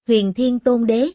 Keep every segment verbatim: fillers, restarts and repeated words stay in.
Huyền Thiên Tôn Đế.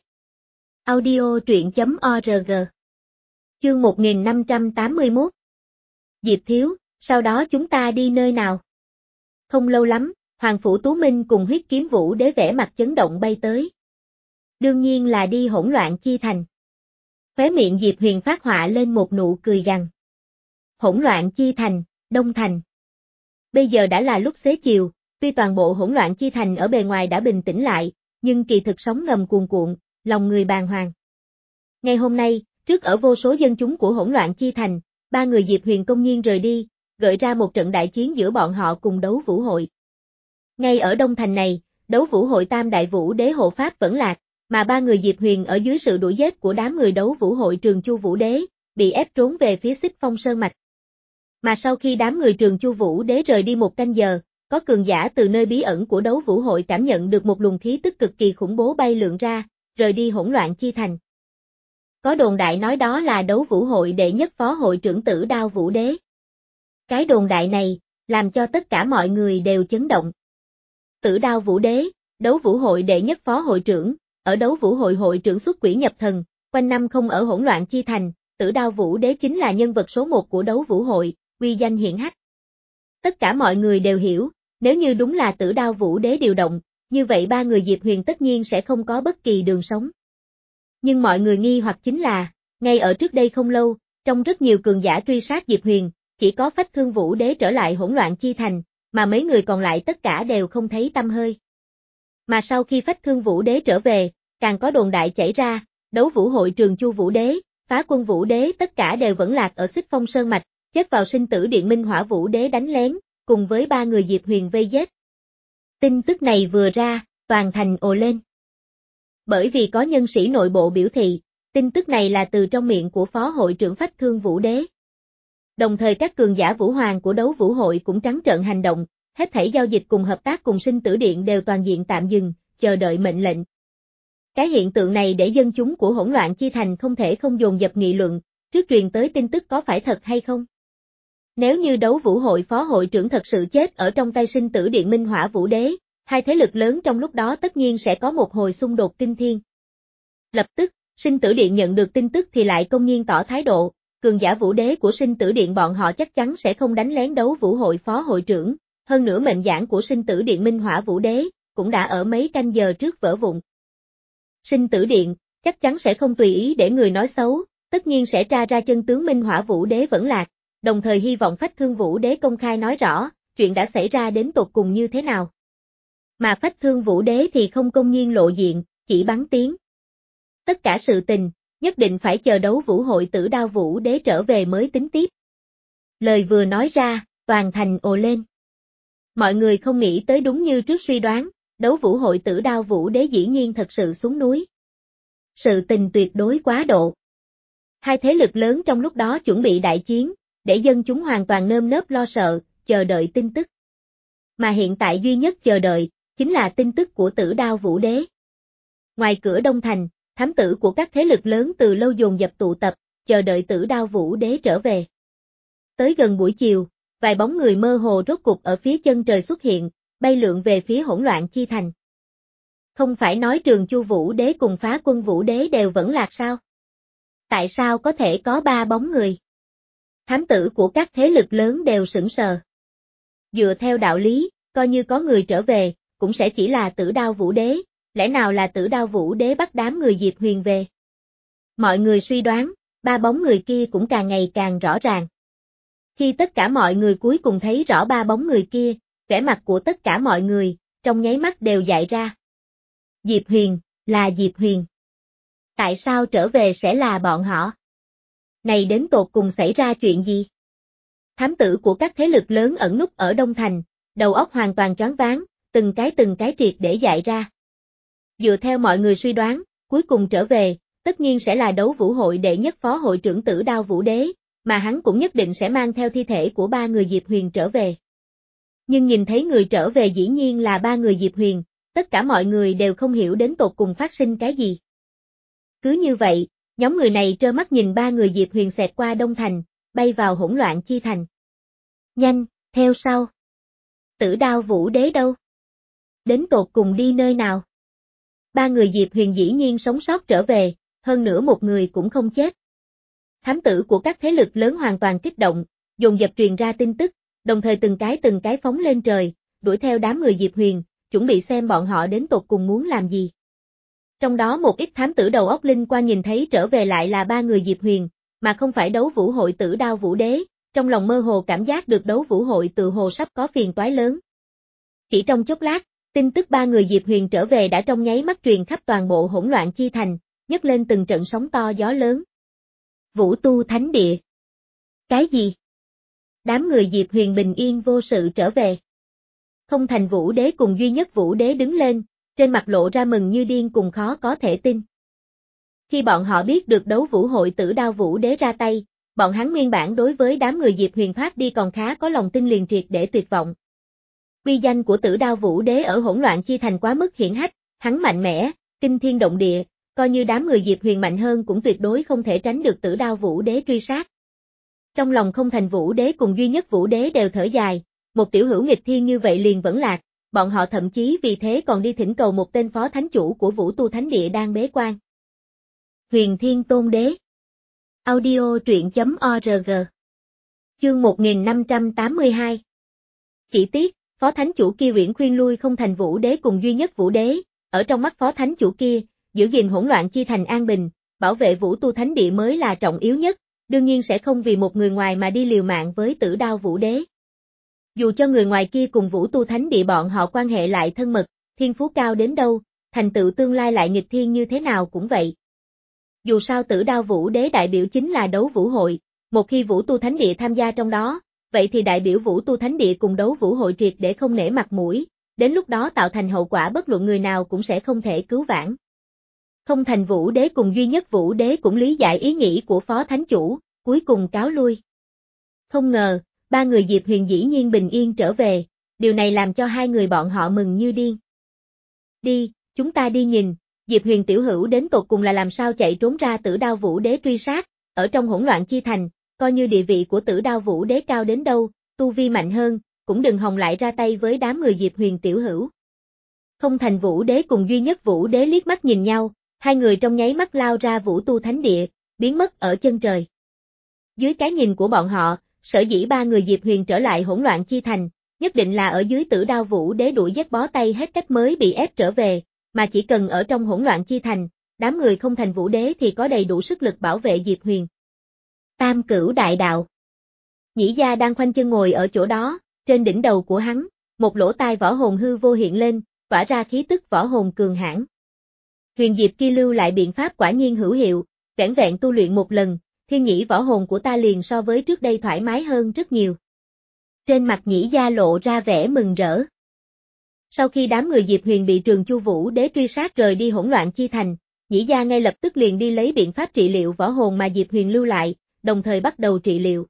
Audio truyện chấm org. Chương một nghìn năm trăm tám mươi mốt. Diệp Thiếu, sau đó chúng ta đi nơi nào? Không lâu lắm, Hoàng Phủ Tú Minh cùng Huyết Kiếm Vũ Đế vẻ mặt chấn động bay tới. Đương nhiên là đi Hỗn Loạn Chi Thành. Khóe miệng Diệp Huyền phát họa lên một nụ cười gằn. Hỗn Loạn Chi Thành, Đông Thành. Bây giờ đã là lúc xế chiều, tuy toàn bộ Hỗn Loạn Chi Thành ở bề ngoài đã bình tĩnh lại, nhưng kỳ thực sóng ngầm cuồn cuộn, lòng người bàng hoàng. Ngày hôm nay, trước ở vô số dân chúng của Hỗn Loạn Chi Thành, ba người Diệp Huyền công nhiên rời đi, gợi ra một trận đại chiến giữa bọn họ cùng Đấu Vũ Hội. Ngay ở Đông Thành này, Đấu Vũ Hội Tam Đại Vũ Đế hộ pháp vẫn lạc, mà ba người Diệp Huyền ở dưới sự đuổi giết của đám người Đấu Vũ Hội Trường Chu Vũ Đế, bị ép trốn về phía Xích Phong Sơn Mạch. Mà sau khi đám người Trường Chu Vũ Đế rời đi một canh giờ, có cường giả từ nơi bí ẩn của Đấu Vũ Hội cảm nhận được một luồng khí tức cực kỳ khủng bố bay lượn ra, rời đi Hỗn Loạn Chi Thành. Có đồn đại nói đó là Đấu Vũ Hội đệ nhất phó hội trưởng Tử Đao Vũ Đế. Cái đồn đại này, làm cho tất cả mọi người đều chấn động. Tử Đao Vũ Đế, Đấu Vũ Hội đệ nhất phó hội trưởng, ở Đấu Vũ Hội hội trưởng xuất quỷ nhập thần, quanh năm không ở Hỗn Loạn Chi Thành, Tử Đao Vũ Đế chính là nhân vật số một của Đấu Vũ Hội, uy danh hiển hách. Tất cả mọi người đều hiểu, nếu như đúng là Tử Đao Vũ Đế điều động, như vậy ba người Diệp Huyền tất nhiên sẽ không có bất kỳ đường sống. Nhưng mọi người nghi hoặc chính là, ngay ở trước đây không lâu, trong rất nhiều cường giả truy sát Diệp Huyền, chỉ có Phách Thương Vũ Đế trở lại Hỗn Loạn Chi Thành, mà mấy người còn lại tất cả đều không thấy tăm hơi. Mà sau khi Phách Thương Vũ Đế trở về, càng có đồn đại chảy ra, Đấu Vũ Hội Trường Chu Vũ Đế, Phá Quân Vũ Đế tất cả đều vẫn lạc ở Xích Phong Sơn Mạch, chết vào sinh tử điện Minh Hỏa Vũ Đế đánh lén, cùng với ba người Diệp Huyền vây giết. Tin tức này vừa ra, toàn thành ồ lên. Bởi vì có nhân sĩ nội bộ biểu thị, tin tức này là từ trong miệng của Phó Hội trưởng Phách Thương Vũ Đế. Đồng thời các cường giả Vũ Hoàng của Đấu Vũ Hội cũng trắng trợn hành động, hết thảy giao dịch cùng hợp tác cùng sinh tử điện đều toàn diện tạm dừng, chờ đợi mệnh lệnh. Cái hiện tượng này để dân chúng của Hỗn Loạn Chi Thành không thể không dồn dập nghị luận, trước truyền tới tin tức có phải thật hay không. Nếu như Đấu Vũ Hội phó hội trưởng thật sự chết ở trong tay sinh tử điện Minh Hỏa Vũ Đế, hai thế lực lớn trong lúc đó tất nhiên sẽ có một hồi xung đột kinh thiên. Lập tức, sinh tử điện nhận được tin tức thì lại công nhiên tỏ thái độ, cường giả Vũ Đế của sinh tử điện bọn họ chắc chắn sẽ không đánh lén Đấu Vũ Hội phó hội trưởng, hơn nữa mệnh giảng của sinh tử điện Minh Hỏa Vũ Đế, cũng đã ở mấy canh giờ trước vỡ vụn. Sinh tử điện, chắc chắn sẽ không tùy ý để người nói xấu, tất nhiên sẽ tra ra chân tướng Minh Hỏa Vũ Đế vẫn lạc. Đồng thời hy vọng Phách Thương Vũ Đế công khai nói rõ, chuyện đã xảy ra đến tột cùng như thế nào. Mà Phách Thương Vũ Đế thì không công nhiên lộ diện, chỉ bắn tiếng. Tất cả sự tình, nhất định phải chờ Đấu Vũ Hội Tử Đao Vũ Đế trở về mới tính tiếp. Lời vừa nói ra, toàn thành ồ lên. Mọi người không nghĩ tới đúng như trước suy đoán, Đấu Vũ Hội Tử Đao Vũ Đế dĩ nhiên thật sự xuống núi. Sự tình tuyệt đối quá độ. Hai thế lực lớn trong lúc đó chuẩn bị đại chiến, để dân chúng hoàn toàn nơm nớp lo sợ, chờ đợi tin tức. Mà hiện tại duy nhất chờ đợi, chính là tin tức của Tử Đao Vũ Đế. Ngoài cửa Đông Thành, thám tử của các thế lực lớn từ lâu dồn dập tụ tập, chờ đợi Tử Đao Vũ Đế trở về. Tới gần buổi chiều, vài bóng người mơ hồ rốt cục ở phía chân trời xuất hiện, bay lượn về phía Hỗn Loạn Chi Thành. Không phải nói Trường Chu Vũ Đế cùng Phá Quân Vũ Đế đều vẫn lạc sao? Tại sao có thể có ba bóng người? Thám tử của các thế lực lớn đều sững sờ. Dựa theo đạo lý, coi như có người trở về, cũng sẽ chỉ là Tử Đao Vũ Đế, lẽ nào là Tử Đao Vũ Đế bắt đám người Diệp Huyền về? Mọi người suy đoán, ba bóng người kia cũng càng ngày càng rõ ràng. Khi tất cả mọi người cuối cùng thấy rõ ba bóng người kia, vẻ mặt của tất cả mọi người, trong nháy mắt đều dại ra. Diệp Huyền, là Diệp Huyền. Tại sao trở về sẽ là bọn họ? Này đến tột cùng xảy ra chuyện gì? Thám tử của các thế lực lớn ẩn núp ở Đông Thành, đầu óc hoàn toàn choáng váng, từng cái từng cái triệt để dại ra. Dựa theo mọi người suy đoán, cuối cùng trở về, tất nhiên sẽ là Đấu Vũ Hội đệ nhất phó hội trưởng Tử Đao Vũ Đế, mà hắn cũng nhất định sẽ mang theo thi thể của ba người Diệp Huyền trở về. Nhưng nhìn thấy người trở về dĩ nhiên là ba người Diệp Huyền, tất cả mọi người đều không hiểu đến tột cùng phát sinh cái gì. Cứ như vậy, nhóm người này trơ mắt nhìn ba người Diệp Huyền xẹt qua Đông Thành, bay vào Hỗn Loạn Chi Thành. Nhanh, theo sau. Tử Đao Vũ Đế đâu? Đến tột cùng đi nơi nào? Ba người Diệp Huyền dĩ nhiên sống sót trở về, hơn nữa một người cũng không chết. Thám tử của các thế lực lớn hoàn toàn kích động, dồn dập truyền ra tin tức, đồng thời từng cái từng cái phóng lên trời, đuổi theo đám người Diệp Huyền, chuẩn bị xem bọn họ đến tột cùng muốn làm gì. Trong đó một ít thám tử đầu óc linh quang nhìn thấy trở về lại là ba người Diệp Huyền, mà không phải đấu vũ hội Tử Đao Vũ Đế, trong lòng mơ hồ cảm giác được đấu vũ hội tự hồ sắp có phiền toái lớn. Chỉ trong chốc lát, tin tức ba người Diệp Huyền trở về đã trong nháy mắt truyền khắp toàn bộ Hỗn Loạn Chi Thành, nhấc lên từng trận sóng to gió lớn. Vũ Tu Thánh Địa. Cái gì? Đám người Diệp Huyền bình yên vô sự trở về. Không Thành Vũ Đế cùng duy nhất Vũ Đế đứng lên, trên mặt lộ ra mừng như điên cùng khó có thể tin. Khi bọn họ biết được đấu vũ hội Tử Đao Vũ Đế ra tay, bọn hắn nguyên bản đối với đám người Diệp Huyền thoát đi còn khá có lòng tin liền triệt để tuyệt vọng. Uy danh của Tử Đao Vũ Đế ở Hỗn Loạn Chi Thành quá mức hiển hách, hắn mạnh mẽ, kinh thiên động địa, coi như đám người Diệp Huyền mạnh hơn cũng tuyệt đối không thể tránh được Tử Đao Vũ Đế truy sát. Trong lòng Không Thành Vũ Đế cùng duy nhất Vũ Đế đều thở dài, một tiểu hữu nghịch thiên như vậy liền vẫn lạc, bọn họ thậm chí vì thế còn đi thỉnh cầu một tên phó thánh chủ của Vũ Tu Thánh Địa đang bế quan. Huyền Thiên Tôn Đế. Audio truyện chấm org. Chương một nghìn năm trăm tám mươi hai. Chỉ tiếc, phó thánh chủ kia uyển khuyên lui Không Thành Vũ Đế cùng duy nhất Vũ Đế, ở trong mắt phó thánh chủ kia, giữ gìn Hỗn Loạn Chi Thành an bình, bảo vệ Vũ Tu Thánh Địa mới là trọng yếu nhất, đương nhiên sẽ không vì một người ngoài mà đi liều mạng với Tử Đao Vũ Đế. Dù cho người ngoài kia cùng Vũ Tu Thánh Địa bọn họ quan hệ lại thân mật, thiên phú cao đến đâu, thành tựu tương lai lại nghịch thiên như thế nào cũng vậy. Dù sao Tử Đao Vũ Đế đại biểu chính là đấu vũ hội, một khi Vũ Tu Thánh Địa tham gia trong đó, vậy thì đại biểu Vũ Tu Thánh Địa cùng đấu vũ hội triệt để không nể mặt mũi, đến lúc đó tạo thành hậu quả bất luận người nào cũng sẽ không thể cứu vãn. Không Thành Vũ Đế cùng duy nhất Vũ Đế cũng lý giải ý nghĩ của phó thánh chủ, cuối cùng cáo lui. Không ngờ, ba người Diệp Huyền dĩ nhiên bình yên trở về, điều này làm cho hai người bọn họ mừng như điên. Đi, chúng ta đi nhìn, Diệp Huyền tiểu hữu đến tột cùng là làm sao chạy trốn ra Tử Đao Vũ Đế truy sát, ở trong Hỗn Loạn Chi Thành, coi như địa vị của Tử Đao Vũ Đế cao đến đâu, tu vi mạnh hơn, cũng đừng hòng lại ra tay với đám người Diệp Huyền tiểu hữu. Không Thành Vũ Đế cùng duy nhất Vũ Đế liếc mắt nhìn nhau, hai người trong nháy mắt lao ra Vũ Tu Thánh Địa, biến mất ở chân trời. Dưới cái nhìn của bọn họ, sở dĩ ba người Diệp Huyền trở lại Hỗn Loạn Chi Thành, nhất định là ở dưới Tử Đao Vũ Đế đuổi giết bó tay hết cách mới bị ép trở về, mà chỉ cần ở trong Hỗn Loạn Chi Thành, đám người Không Thành Vũ Đế thì có đầy đủ sức lực bảo vệ Diệp Huyền. Tam Cửu Đại Đạo. Nhĩ Gia đang khoanh chân ngồi ở chỗ đó, trên đỉnh đầu của hắn, một lỗ tai võ hồn hư vô hiện lên, tỏa ra khí tức võ hồn cường hãn. Huyền Diệp kia lưu lại biện pháp quả nhiên hữu hiệu, vẻn vẹn tu luyện một lần, thiên nhĩ võ hồn của ta liền so với trước đây thoải mái hơn rất nhiều. Trên mặt Nhĩ Gia lộ ra vẻ mừng rỡ. Sau khi đám người Diệp Huyền bị Trường Chu Vũ Đế truy sát rời đi Hỗn Loạn Chi Thành, Nhĩ Gia ngay lập tức liền đi lấy biện pháp trị liệu võ hồn mà Diệp Huyền lưu lại, đồng thời bắt đầu trị liệu.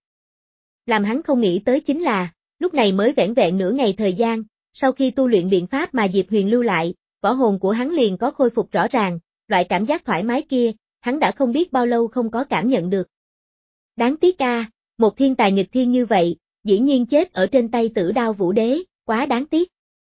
Làm hắn không nghĩ tới chính là, lúc này mới vẻn vẹn nửa ngày thời gian, sau khi tu luyện biện pháp mà Diệp Huyền lưu lại, võ hồn của hắn liền có khôi phục rõ ràng, loại cảm giác thoải mái kia, hắn đã không biết bao lâu không có cảm nhận được. Đáng tiếc a, một thiên tài nghịch thiên như vậy, dĩ nhiên chết ở trên tay Tử Đao Vũ Đế, quá đáng tiếc.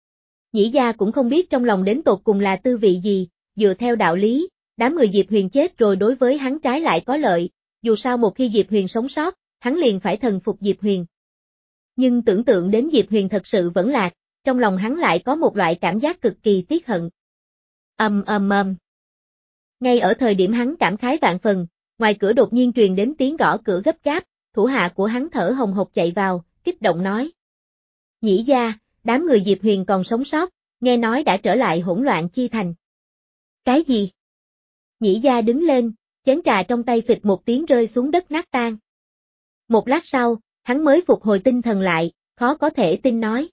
Nhĩ Gia cũng không biết trong lòng đến tột cùng là tư vị gì, dựa theo đạo lý, đám người Diệp Huyền chết rồi đối với hắn trái lại có lợi, dù sao một khi Diệp Huyền sống sót, hắn liền phải thần phục Diệp Huyền. Nhưng tưởng tượng đến Diệp Huyền thật sự vẫn lạc, trong lòng hắn lại có một loại cảm giác cực kỳ tiếc hận. Ầm ầm ầm. Ngay ở thời điểm hắn cảm khái vạn phần, ngoài cửa đột nhiên truyền đến tiếng gõ cửa gấp gáp, thủ hạ của hắn thở hồng hộc chạy vào, kích động nói. Nhĩ Gia, đám người Diệp Huyền còn sống sót, nghe nói đã trở lại Hỗn Loạn Chi Thành. Cái gì? Nhĩ Gia đứng lên, chén trà trong tay phịch một tiếng rơi xuống đất nát tan. Một lát sau, hắn mới phục hồi tinh thần lại, khó có thể tin nói.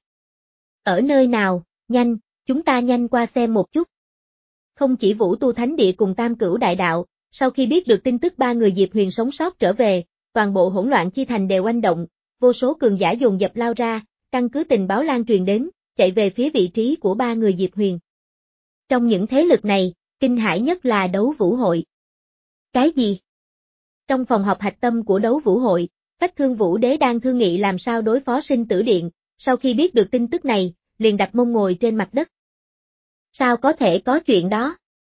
Ở nơi nào, nhanh, chúng ta nhanh qua xem một chút. Không chỉ Vũ Tu Thánh Địa cùng Tam Cửu Đại Đạo, sau khi biết được tin tức ba người Diệp Huyền sống sót trở về, toàn bộ Hỗn Loạn Chi Thành đều oanh động, vô số cường giả dồn dập lao ra, căn cứ tình báo lan truyền đến, chạy về phía vị trí của ba người Diệp Huyền. Trong những thế lực này, kinh hãi nhất là đấu vũ hội. Cái gì? Trong phòng họp hạch tâm của đấu vũ hội, Phách Thương Vũ Đế đang thương nghị làm sao đối phó Sinh Tử Điện, sau khi biết được tin tức này, liền đặt mông ngồi trên mặt đất. Sao có thể có chuyện đó?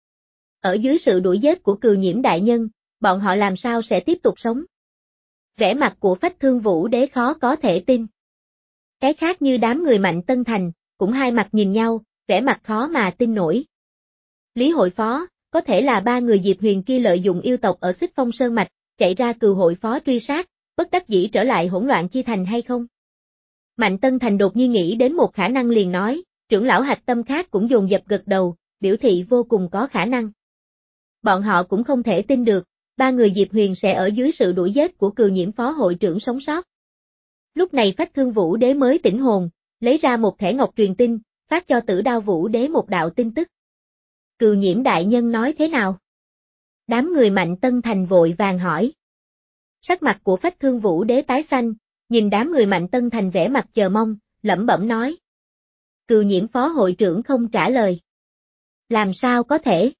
Ở dưới sự đuổi giết của Cừu Nhiễm đại nhân, bọn họ làm sao sẽ tiếp tục sống? Vẻ mặt của Phách Thương Vũ Đế khó có thể tin. Cái khác như đám người Mạnh Tân Thành, cũng hai mặt nhìn nhau, vẻ mặt khó mà tin nổi. Lý hội phó, có thể là ba người Diệp Huyền kia lợi dụng yêu tộc ở Xích Phong Sơn Mạch, chạy ra Cừu hội phó truy sát, bất đắc dĩ trở lại hỗn loạn chi thành hay không? Mạnh Tân Thành đột nhiên nghĩ đến một khả năng liền nói, trưởng lão Hạch Tâm khác cũng dồn dập gật đầu, biểu thị vô cùng có khả năng. Bọn họ cũng không thể tin được, ba người Diệp Huyền sẽ ở dưới sự đuổi giết của Cừu Nhiễm phó hội trưởng sống sót. Lúc này Phách Thương Vũ Đế mới tỉnh hồn, lấy ra một thẻ ngọc truyền tin, phát cho Tử Đao Vũ Đế một đạo tin tức. Cừu Nhiễm đại nhân nói thế nào? Đám người Mạnh Tân Thành vội vàng hỏi. Sắc mặt của Phách Thương Vũ Đế tái xanh, nhìn đám người Mạnh Tân Thành vẻ mặt chờ mong, lẩm bẩm nói. Cừu Nhiễm phó hội trưởng không trả lời. Làm sao có thể?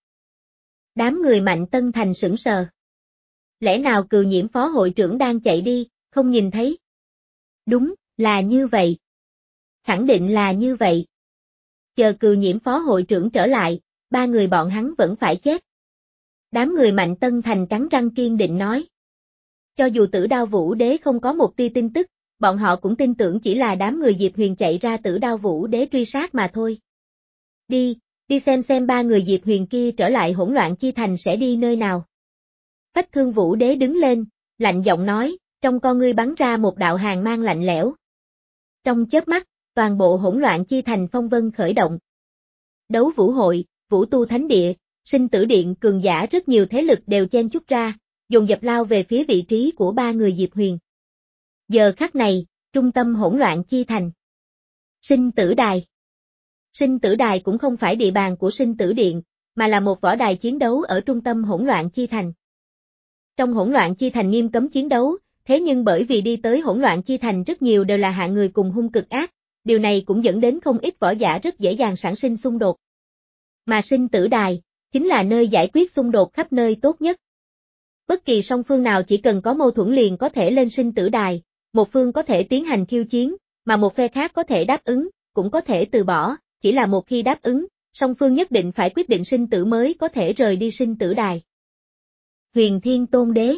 Đám người Mạnh Tân Thành sững sờ. Lẽ nào Cừu Nhiễm phó hội trưởng đang chạy đi, không nhìn thấy? Đúng, là như vậy. Khẳng định là như vậy. Chờ Cừu Nhiễm phó hội trưởng trở lại, ba người bọn hắn vẫn phải chết. Đám người Mạnh Tân Thành cắn răng kiên định nói. Cho dù Tử Đao Vũ Đế không có một tia tin tức, bọn họ cũng tin tưởng chỉ là đám người Diệp Huyền chạy ra Tử Đao Vũ Đế truy sát mà thôi. Đi, đi xem xem ba người Diệp Huyền kia trở lại hỗn loạn chi thành sẽ đi nơi nào. Phách Thương Vũ Đế đứng lên, lạnh giọng nói, trong con ngươi bắn ra một đạo hàn mang lạnh lẽo. Trong chớp mắt, toàn bộ hỗn loạn chi thành phong vân khởi động. Đấu vũ hội, vũ tu thánh địa, sinh tử điện cường giả rất nhiều thế lực đều chen chúc ra, dồn dập lao về phía vị trí của ba người Diệp Huyền. Giờ khắc này, trung tâm hỗn loạn chi thành. Sinh tử đài. Sinh tử đài cũng không phải địa bàn của sinh tử điện, mà là một võ đài chiến đấu ở trung tâm hỗn loạn chi thành. Trong hỗn loạn chi thành nghiêm cấm chiến đấu, thế nhưng bởi vì đi tới hỗn loạn chi thành rất nhiều đều là hạng người cùng hung cực ác, điều này cũng dẫn đến không ít võ giả rất dễ dàng sản sinh xung đột. Mà sinh tử đài, chính là nơi giải quyết xung đột khắp nơi tốt nhất. Bất kỳ song phương nào chỉ cần có mâu thuẫn liền có thể lên sinh tử đài, một phương có thể tiến hành khiêu chiến, mà một phe khác có thể đáp ứng, cũng có thể từ bỏ, chỉ là một khi đáp ứng, song phương nhất định phải quyết định sinh tử mới có thể rời đi sinh tử đài. Huyền Thiên Tôn Đế.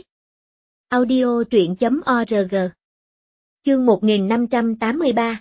Audio truyện chấm org. Chương một nghìn năm trăm tám mươi ba.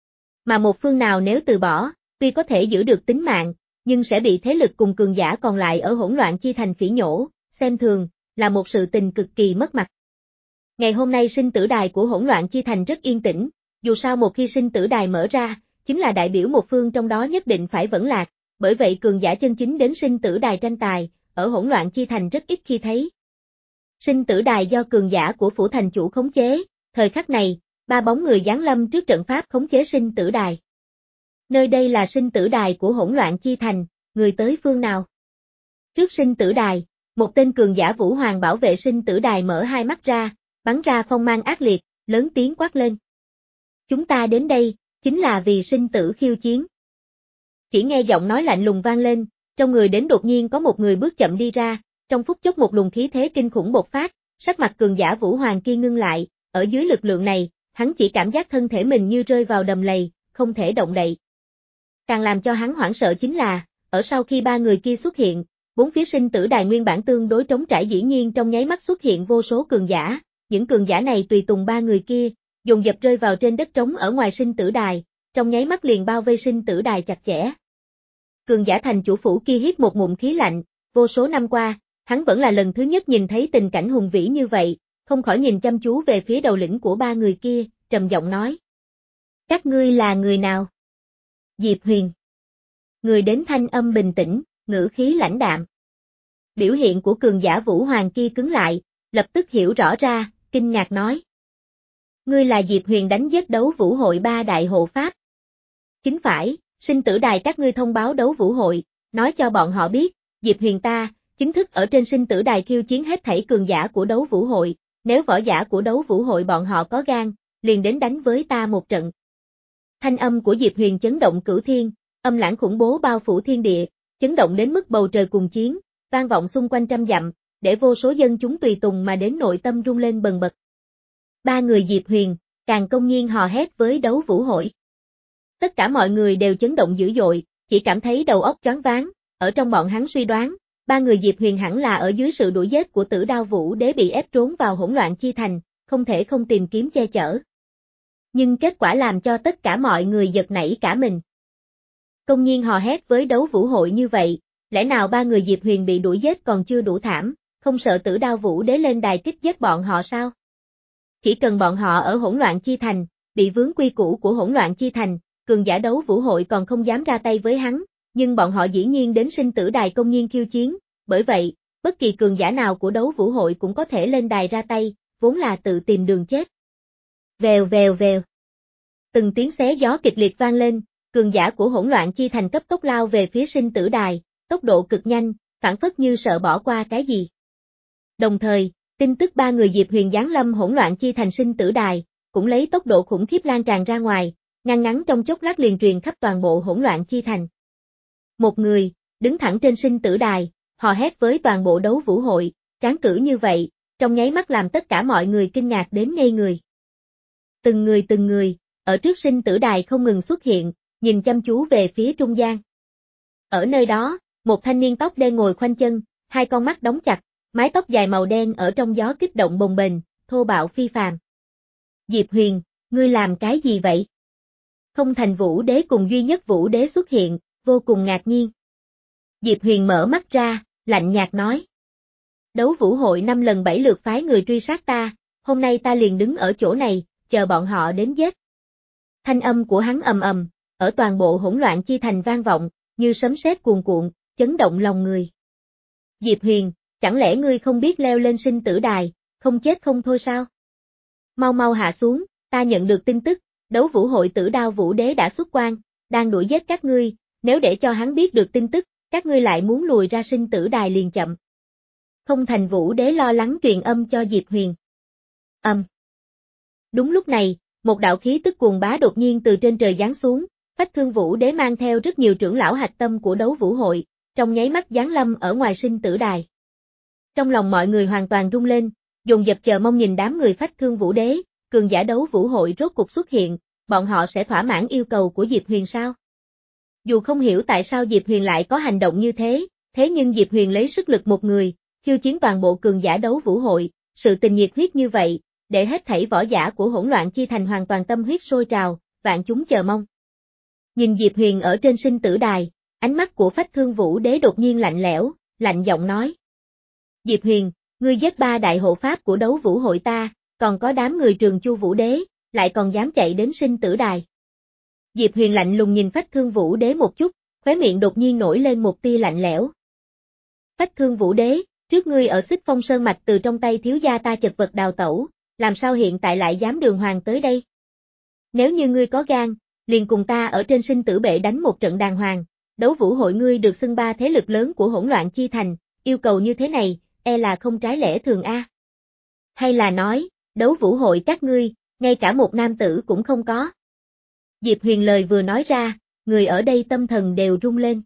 Mà một phương nào nếu từ bỏ, tuy có thể giữ được tính mạng, nhưng sẽ bị thế lực cùng cường giả còn lại ở hỗn loạn chi thành phỉ nhổ, xem thường, là một sự tình cực kỳ mất mặt. Ngày hôm nay sinh tử đài của hỗn loạn chi thành rất yên tĩnh, dù sao một khi sinh tử đài mở ra, chính là đại biểu một phương trong đó nhất định phải vẫn lạc, bởi vậy cường giả chân chính đến sinh tử đài tranh tài, ở hỗn loạn chi thành rất ít khi thấy. Sinh tử đài do cường giả của phủ thành chủ khống chế, thời khắc này, ba bóng người giáng lâm trước trận pháp khống chế sinh tử đài. Nơi đây là sinh tử đài của hỗn loạn chi thành, người tới phương nào? Trước sinh tử đài, một tên cường giả Vũ Hoàng bảo vệ sinh tử đài mở hai mắt ra, bắn ra phong mang ác liệt, lớn tiếng quát lên. Chúng ta đến đây, chính là vì sinh tử khiêu chiến. Chỉ nghe giọng nói lạnh lùng vang lên, trong người đến đột nhiên có một người bước chậm đi ra, trong phút chốc một luồng khí thế kinh khủng bộc phát, sắc mặt cường giả Vũ Hoàng kia ngưng lại, ở dưới lực lượng này, hắn chỉ cảm giác thân thể mình như rơi vào đầm lầy, không thể động đậy. Càng làm cho hắn hoảng sợ chính là, ở sau khi ba người kia xuất hiện, bốn phía sinh tử đài nguyên bản tương đối trống trải dĩ nhiên trong nháy mắt xuất hiện vô số cường giả, những cường giả này tùy tùng ba người kia, dồn dập rơi vào trên đất trống ở ngoài sinh tử đài, trong nháy mắt liền bao vây sinh tử đài chặt chẽ. Cường giả thành chủ phủ kia hít một ngụm khí lạnh, vô số năm qua, hắn vẫn là lần thứ nhất nhìn thấy tình cảnh hùng vĩ như vậy, không khỏi nhìn chăm chú về phía đầu lĩnh của ba người kia, trầm giọng nói. Các ngươi là người nào? Diệp Huyền. Người đến thanh âm bình tĩnh, ngữ khí lãnh đạm. Biểu hiện của cường giả Vũ Hoàng kia cứng lại, lập tức hiểu rõ ra, kinh ngạc nói. Ngươi là Diệp Huyền đánh giết đấu vũ hội ba đại hộ pháp. Chính phải, sinh tử đài các ngươi thông báo đấu vũ hội, nói cho bọn họ biết, Diệp Huyền ta, chính thức ở trên sinh tử đài khiêu chiến hết thảy cường giả của đấu vũ hội, nếu võ giả của đấu vũ hội bọn họ có gan, liền đến đánh với ta một trận. Thanh âm của Diệp Huyền chấn động cửu thiên, âm lãng khủng bố bao phủ thiên địa, chấn động đến mức bầu trời cùng chiến, vang vọng xung quanh trăm dặm, để vô số dân chúng tùy tùng mà đến nội tâm rung lên bần bật. Ba người Diệp Huyền, càng công nhiên hò hét với đấu vũ hội. Tất cả mọi người đều chấn động dữ dội, chỉ cảm thấy đầu óc choáng váng, ở trong bọn hắn suy đoán, ba người Diệp Huyền hẳn là ở dưới sự đuổi giết của Tử Đao Vũ Đế bị ép trốn vào hỗn loạn chi thành, không thể không tìm kiếm che chở. Nhưng kết quả làm cho tất cả mọi người giật nảy cả mình. Công nhiên hò hét với đấu vũ hội như vậy, lẽ nào ba người Diệp Huyền bị đuổi giết còn chưa đủ thảm, không sợ Tử Đao Vũ Đế lên đài kích giết bọn họ sao? Chỉ cần bọn họ ở hỗn loạn chi thành, bị vướng quy củ của hỗn loạn chi thành, cường giả đấu vũ hội còn không dám ra tay với hắn, nhưng bọn họ dĩ nhiên đến sinh tử đài công nhiên khiêu chiến, bởi vậy, bất kỳ cường giả nào của đấu vũ hội cũng có thể lên đài ra tay, vốn là tự tìm đường chết. Vèo vèo vèo. Từng tiếng xé gió kịch liệt vang lên, cường giả của hỗn loạn chi thành cấp tốc lao về phía sinh tử đài, tốc độ cực nhanh, phảng phất như sợ bỏ qua cái gì. Đồng thời, tin tức ba người Diệp Huyền giáng lâm hỗn loạn chi thành sinh tử đài, cũng lấy tốc độ khủng khiếp lan tràn ra ngoài, ngăn ngắn trong chốc lát liền truyền khắp toàn bộ hỗn loạn chi thành. Một người, đứng thẳng trên sinh tử đài, hò hét với toàn bộ đấu vũ hội, tráng cử như vậy, trong nháy mắt làm tất cả mọi người kinh ngạc đến ngây người. Từng người từng người, ở trước sinh tử đài không ngừng xuất hiện, nhìn chăm chú về phía trung gian. Ở nơi đó, một thanh niên tóc đen ngồi khoanh chân, hai con mắt đóng chặt, mái tóc dài màu đen ở trong gió kích động bồng bềnh, thô bạo phi phàm. Diệp Huyền, ngươi làm cái gì vậy? Không Thành Vũ Đế cùng duy nhất Vũ Đế xuất hiện, vô cùng ngạc nhiên. Diệp Huyền mở mắt ra, lạnh nhạt nói. Đấu vũ hội năm lần bảy lượt phái người truy sát ta, hôm nay ta liền đứng ở chỗ này, chờ bọn họ đến giết. Thanh âm của hắn ầm ầm, ở toàn bộ hỗn loạn chi thành vang vọng, như sấm sét cuồn cuộn, chấn động lòng người. Diệp Huyền, chẳng lẽ ngươi không biết leo lên sinh tử đài, không chết không thôi sao? Mau mau hạ xuống, ta nhận được tin tức, đấu vũ hội Tử Đao Vũ Đế đã xuất quan, đang đuổi giết các ngươi, nếu để cho hắn biết được tin tức, các ngươi lại muốn lùi ra sinh tử đài liền chậm. Không Thành Vũ Đế lo lắng truyền âm cho Diệp Huyền. Âm. Đúng lúc này, một đạo khí tức cuồng bá đột nhiên từ trên trời giáng xuống, Phách Thương Vũ Đế mang theo rất nhiều trưởng lão hạch tâm của đấu vũ hội, trong nháy mắt giáng lâm ở ngoài sinh tử đài. Trong lòng mọi người hoàn toàn rung lên, dồn dập chờ mong nhìn đám người Phách Thương Vũ Đế, cường giả đấu vũ hội rốt cục xuất hiện, bọn họ sẽ thỏa mãn yêu cầu của Diệp Huyền sao? Dù không hiểu tại sao Diệp Huyền lại có hành động như thế, thế nhưng Diệp Huyền lấy sức lực một người, khiêu chiến toàn bộ cường giả đấu vũ hội, sự tình nhiệt huyết như vậy, để hết thảy võ giả của hỗn loạn chi thành hoàn toàn tâm huyết sôi trào, vạn chúng chờ mong. Nhìn Diệp Huyền ở trên sinh tử đài, ánh mắt của Phách Thương Vũ Đế đột nhiên lạnh lẽo, lạnh giọng nói. Diệp Huyền, ngươi giết ba đại hộ pháp của đấu vũ hội ta, còn có đám người Trường Chu Vũ Đế, lại còn dám chạy đến sinh tử đài. Diệp Huyền lạnh lùng nhìn Phách Thương Vũ Đế một chút, khóe miệng đột nhiên nổi lên một tia lạnh lẽo. Phách Thương Vũ Đế, trước ngươi ở Xích Phong Sơn mạch từ trong tay thiếu gia ta chật vật đào tẩu, làm sao hiện tại lại dám đường hoàng tới đây? Nếu như ngươi có gan, liền cùng ta ở trên sinh tử bệ đánh một trận đàng hoàng, đấu vũ hội ngươi được xưng ba thế lực lớn của hỗn loạn chi thành, yêu cầu như thế này, e là không trái lẽ thường a. Hay là nói, đấu vũ hội các ngươi, ngay cả một nam tử cũng không có. Diệp Huyền lời vừa nói ra, người ở đây tâm thần đều rung lên.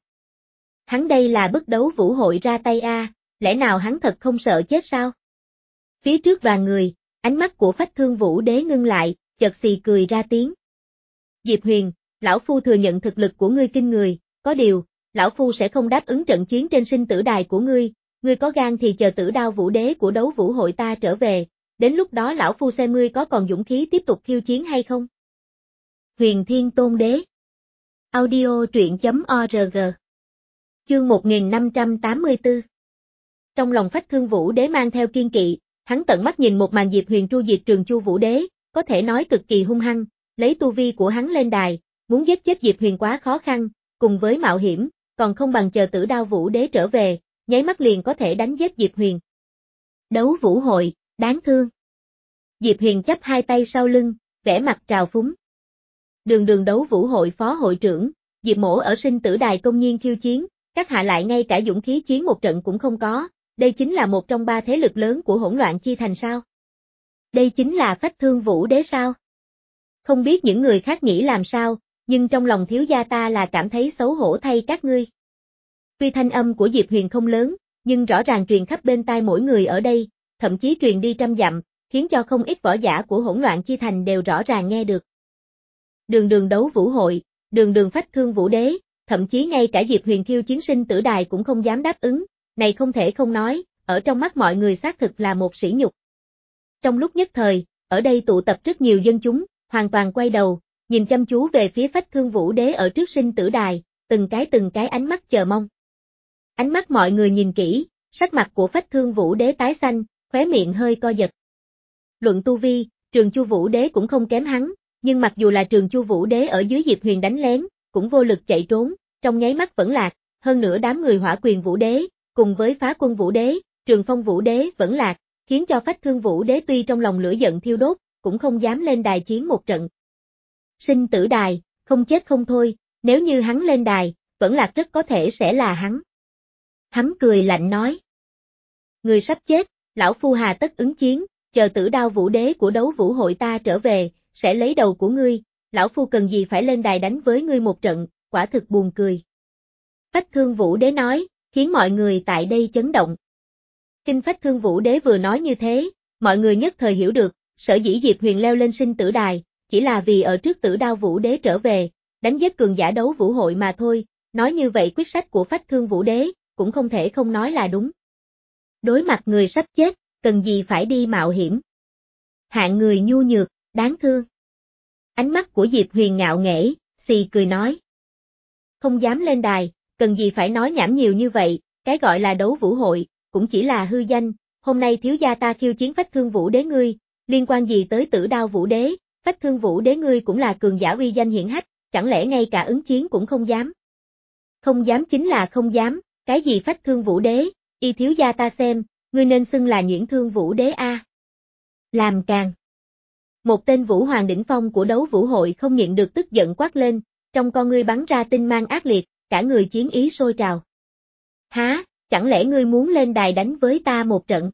Hắn đây là bức đấu vũ hội ra tay a, lẽ nào hắn thật không sợ chết sao? Phía trước đoàn người, ánh mắt của Phách Thương Vũ Đế ngưng lại, chợt xì cười ra tiếng. Diệp Huyền, lão phu thừa nhận thực lực của ngươi kinh người, có điều, lão phu sẽ không đáp ứng trận chiến trên sinh tử đài của ngươi, ngươi có gan thì chờ Tử Đao Vũ Đế của đấu vũ hội ta trở về, đến lúc đó lão phu xem ngươi có còn dũng khí tiếp tục khiêu chiến hay không? Huyền Thiên Tôn Đế. Audio truyện chấm org. Chương một nghìn năm trăm tám mươi tư. Trong lòng Phách Thương Vũ Đế mang theo kiên kỵ, hắn tận mắt nhìn một màn Diệp Huyền tru diệt Trường Chu Vũ Đế, có thể nói cực kỳ hung hăng, lấy tu vi của hắn lên đài, muốn giết chết Diệp Huyền quá khó khăn, cùng với mạo hiểm, còn không bằng chờ Tử Đao Vũ Đế trở về, nháy mắt liền có thể đánh giết Diệp Huyền. Đấu vũ hội, đáng thương. Diệp Huyền chắp hai tay sau lưng, vẻ mặt trào phúng. Đường đường đấu vũ hội phó hội trưởng, Diệp Mỗ ở sinh tử đài công nhiên khiêu chiến, các hạ lại ngay cả dũng khí chiến một trận cũng không có, đây chính là một trong ba thế lực lớn của hỗn loạn chi thành sao? Đây chính là Phách Thương Vũ Đế sao? Không biết những người khác nghĩ làm sao, nhưng trong lòng thiếu gia ta là cảm thấy xấu hổ thay các ngươi. Tuy thanh âm của Diệp Huyền không lớn, nhưng rõ ràng truyền khắp bên tai mỗi người ở đây, thậm chí truyền đi trăm dặm, khiến cho không ít võ giả của hỗn loạn chi thành đều rõ ràng nghe được. Đường đường đấu vũ hội, đường đường Phách Thương Vũ Đế, thậm chí ngay cả Diệp Huyền khiêu chiến sinh tử đài cũng không dám đáp ứng, này không thể không nói, ở trong mắt mọi người xác thực là một sỉ nhục. Trong lúc nhất thời, ở đây tụ tập rất nhiều dân chúng, hoàn toàn quay đầu, nhìn chăm chú về phía Phách Thương Vũ Đế ở trước sinh tử đài, từng cái từng cái ánh mắt chờ mong. Ánh mắt mọi người nhìn kỹ, sắc mặt của Phách Thương Vũ Đế tái xanh, khóe miệng hơi co giật. Luận tu vi, Trường Chu Vũ Đế cũng không kém hắn, nhưng mặc dù là Trường Chu Vũ Đế ở dưới Diệp Huyền đánh lén, cũng vô lực chạy trốn, trong nháy mắt vẫn lạc, hơn nữa đám người Hỏa Quyền Vũ Đế, cùng với Phá Quân Vũ Đế, Trường Phong Vũ Đế vẫn lạc, khiến cho Phách Thương Vũ Đế tuy trong lòng lửa giận thiêu đốt, cũng không dám lên đài chiến một trận. Sinh tử đài, không chết không thôi, nếu như hắn lên đài, vẫn lạc rất có thể sẽ là hắn. Hắn cười lạnh nói. Người sắp chết, lão phu hà tất ứng chiến, chờ Tử Đao Vũ Đế của đấu vũ hội ta trở về, sẽ lấy đầu của ngươi, lão phu cần gì phải lên đài đánh với ngươi một trận, quả thực buồn cười. Phách Thương Vũ Đế nói, khiến mọi người tại đây chấn động. Kinh Phách Thương Vũ Đế vừa nói như thế, mọi người nhất thời hiểu được, sở dĩ Diệp Huyền leo lên sinh tử đài, chỉ là vì ở trước Tử Đao Vũ Đế trở về, đánh giết cường giả đấu vũ hội mà thôi, nói như vậy quyết sách của Phách Thương Vũ Đế, cũng không thể không nói là đúng. Đối mặt người sắp chết, cần gì phải đi mạo hiểm. Hạng người nhu nhược, đáng thương. Ánh mắt của Diệp Huyền ngạo nghễ, xì cười nói. Không dám lên đài, cần gì phải nói nhảm nhiều như vậy, cái gọi là đấu vũ hội, cũng chỉ là hư danh, hôm nay thiếu gia ta khiêu chiến Phách Thương Vũ Đế ngươi, liên quan gì tới Tử Đao Vũ Đế, Phách Thương Vũ Đế ngươi cũng là cường giả uy danh hiển hách, chẳng lẽ ngay cả ứng chiến cũng không dám. Không dám chính là không dám, cái gì Phách Thương Vũ Đế, y thiếu gia ta xem, ngươi nên xưng là Nhuyễn Thương Vũ Đế a. Làm càng. Một tên Vũ Hoàng đỉnh phong của đấu vũ hội không nhịn được tức giận quát lên, trong con ngươi bắn ra tinh mang ác liệt, cả người chiến ý sôi trào. Há, chẳng lẽ ngươi muốn lên đài đánh với ta một trận?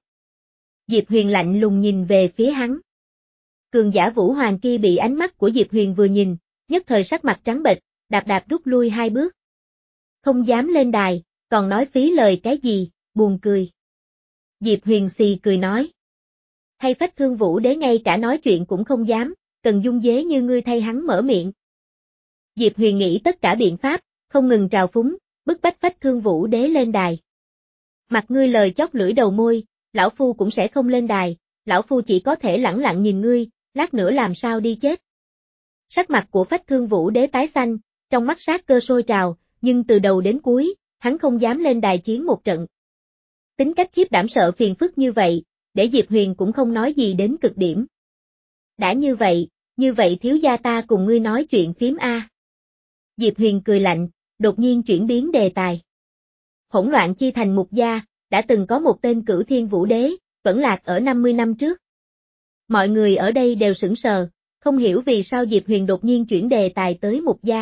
Diệp Huyền lạnh lùng nhìn về phía hắn. Cường giả Vũ Hoàng kia bị ánh mắt của Diệp Huyền vừa nhìn, nhất thời sắc mặt trắng bệch, đạp đạp rút lui hai bước. Không dám lên đài, còn nói phí lời cái gì, buồn cười. Diệp Huyền xì cười nói. Hay Phách Thương Vũ Đế ngay cả nói chuyện cũng không dám, cần dung dế như ngươi thay hắn mở miệng. Diệp Huyền nghĩ tất cả biện pháp, không ngừng trào phúng, bức bách Phách Thương Vũ Đế lên đài. Mặt ngươi lời chóp lưỡi đầu môi, lão phu cũng sẽ không lên đài, lão phu chỉ có thể lẳng lặng nhìn ngươi, lát nữa làm sao đi chết. Sắc mặt của Phách Thương Vũ Đế tái xanh, trong mắt sát cơ sôi trào, nhưng từ đầu đến cuối, hắn không dám lên đài chiến một trận. Tính cách khiếp đảm sợ phiền phức như vậy, để Diệp Huyền cũng không nói gì đến cực điểm. Đã như vậy, như vậy thiếu gia ta cùng ngươi nói chuyện phím a. Diệp Huyền cười lạnh, đột nhiên chuyển biến đề tài. Hỗn loạn chi thành Mục Gia, đã từng có một tên Cửu Thiên Vũ Đế, vẫn lạc ở năm mươi năm trước. Mọi người ở đây đều sững sờ, không hiểu vì sao Diệp Huyền đột nhiên chuyển đề tài tới Mục Gia.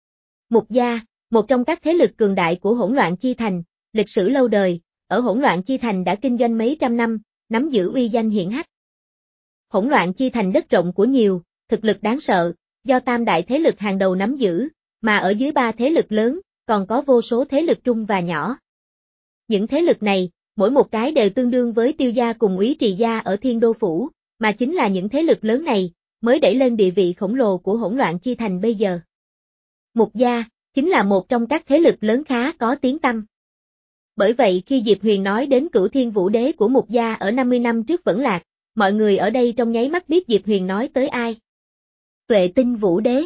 Mục Gia, một trong các thế lực cường đại của hỗn loạn chi thành, lịch sử lâu đời, ở hỗn loạn chi thành đã kinh doanh mấy trăm năm, nắm giữ uy danh hiển hách. Hỗn loạn chi thành đất rộng của nhiều, thực lực đáng sợ, do tam đại thế lực hàng đầu nắm giữ, mà ở dưới ba thế lực lớn, còn có vô số thế lực trung và nhỏ. Những thế lực này, mỗi một cái đều tương đương với Tiêu gia cùng Úy Trì gia ở Thiên Đô Phủ, mà chính là những thế lực lớn này, mới đẩy lên địa vị khổng lồ của hỗn loạn chi thành bây giờ. Mục Gia, chính là một trong các thế lực lớn khá có tiếng tăm. Bởi vậy khi Diệp Huyền nói đến Cửu Thiên Vũ Đế của Mục Gia ở năm mươi năm trước vẫn lạc, mọi người ở đây trong nháy mắt biết Diệp Huyền nói tới ai. Tuệ Tinh Vũ Đế.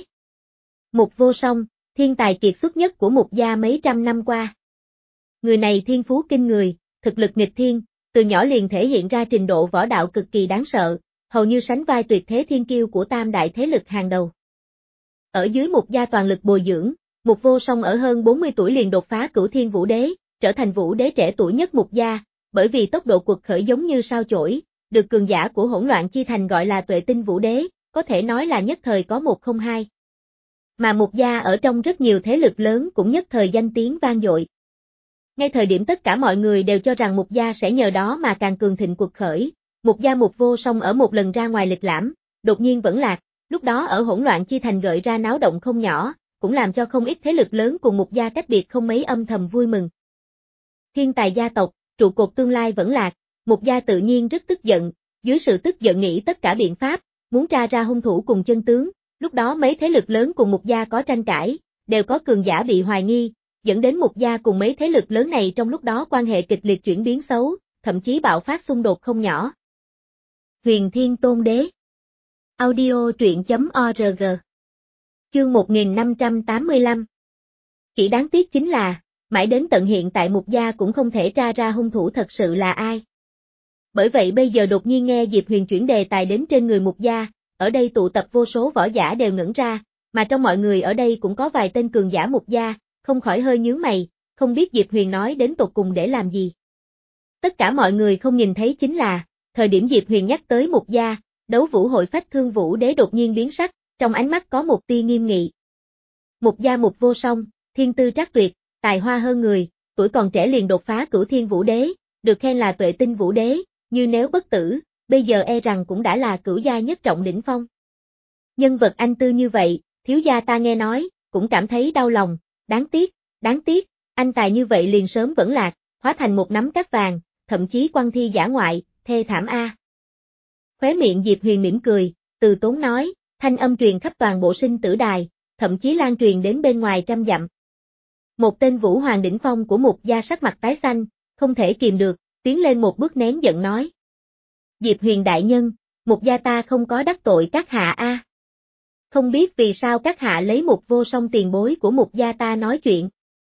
Mục Vô Song, thiên tài kiệt xuất nhất của Mục Gia mấy trăm năm qua. Người này thiên phú kinh người, thực lực nghịch thiên, từ nhỏ liền thể hiện ra trình độ võ đạo cực kỳ đáng sợ, hầu như sánh vai tuyệt thế thiên kiêu của tam đại thế lực hàng đầu. Ở dưới Mục Gia toàn lực bồi dưỡng, Mục Vô Song ở hơn bốn mươi tuổi liền đột phá Cửu Thiên Vũ Đế, trở thành Vũ Đế trẻ tuổi nhất Mục Gia, bởi vì tốc độ cuộc khởi giống như sao chổi, được cường giả của hỗn loạn chi thành gọi là Tuệ Tinh Vũ Đế, có thể nói là nhất thời có một không hai. Mà Mục Gia ở trong rất nhiều thế lực lớn cũng nhất thời danh tiếng vang dội. Ngay thời điểm tất cả mọi người đều cho rằng Mục Gia sẽ nhờ đó mà càng cường thịnh cuộc khởi, Mục Gia Mục Vô Song ở một lần ra ngoài lịch lãm, đột nhiên vẫn lạc, lúc đó ở hỗn loạn chi thành gợi ra náo động không nhỏ, cũng làm cho không ít thế lực lớn cùng Mục Gia cách biệt không mấy âm thầm vui mừng. Thiên tài gia tộc, trụ cột tương lai vẫn lạc, Mục Gia tự nhiên rất tức giận, dưới sự tức giận nghĩ tất cả biện pháp, muốn tra ra hung thủ cùng chân tướng, lúc đó mấy thế lực lớn cùng Mục Gia có tranh cãi, đều có cường giả bị hoài nghi, dẫn đến Mục gia cùng mấy thế lực lớn này trong lúc đó quan hệ kịch liệt chuyển biến xấu, thậm chí bạo phát xung đột không nhỏ. Huyền Thiên Tôn Đế. Audio truyện chấm org. Chương một nghìn năm trăm tám mươi lăm. Chỉ đáng tiếc chính là, mãi đến tận hiện tại Mục gia cũng không thể tra ra hung thủ thật sự là ai. Bởi vậy bây giờ đột nhiên nghe Diệp Huyền chuyển đề tài đến trên người Mục gia, ở đây tụ tập vô số võ giả đều ngẩn ra, mà trong mọi người ở đây cũng có vài tên cường giả Mục gia, không khỏi hơi nhướng mày, không biết Diệp Huyền nói đến tột cùng để làm gì. Tất cả mọi người không nhìn thấy chính là, thời điểm Diệp Huyền nhắc tới Mục gia, đấu vũ hội Phách Thương Vũ Đế đột nhiên biến sắc, trong ánh mắt có một tia nghiêm nghị. Mục gia Mục Vô Song, thiên tư trác tuyệt, tài hoa hơn người, tuổi còn trẻ liền đột phá Cửu Thiên Vũ Đế, được khen là Tuệ Tinh Vũ Đế, như nếu bất tử, bây giờ e rằng cũng đã là cửu gia nhất trọng đỉnh phong. Nhân vật anh tư như vậy, thiếu gia ta nghe nói, cũng cảm thấy đau lòng, đáng tiếc, đáng tiếc, anh tài như vậy liền sớm vẫn lạc, hóa thành một nắm cát vàng, thậm chí quăng thi dã ngoại, thê thảm a. Khóe miệng Diệp Huyền mỉm cười, từ tốn nói, thanh âm truyền khắp toàn bộ sinh tử đài, thậm chí lan truyền đến bên ngoài trăm dặm. Một tên vũ hoàng đỉnh phong của Mục gia sắc mặt tái xanh, không thể kìm được, tiến lên một bước nén giận nói. Diệp Huyền đại nhân, Mục gia ta không có đắc tội các hạ a. Không biết vì sao các hạ lấy Mục Vô Song tiền bối của Mục gia ta nói chuyện.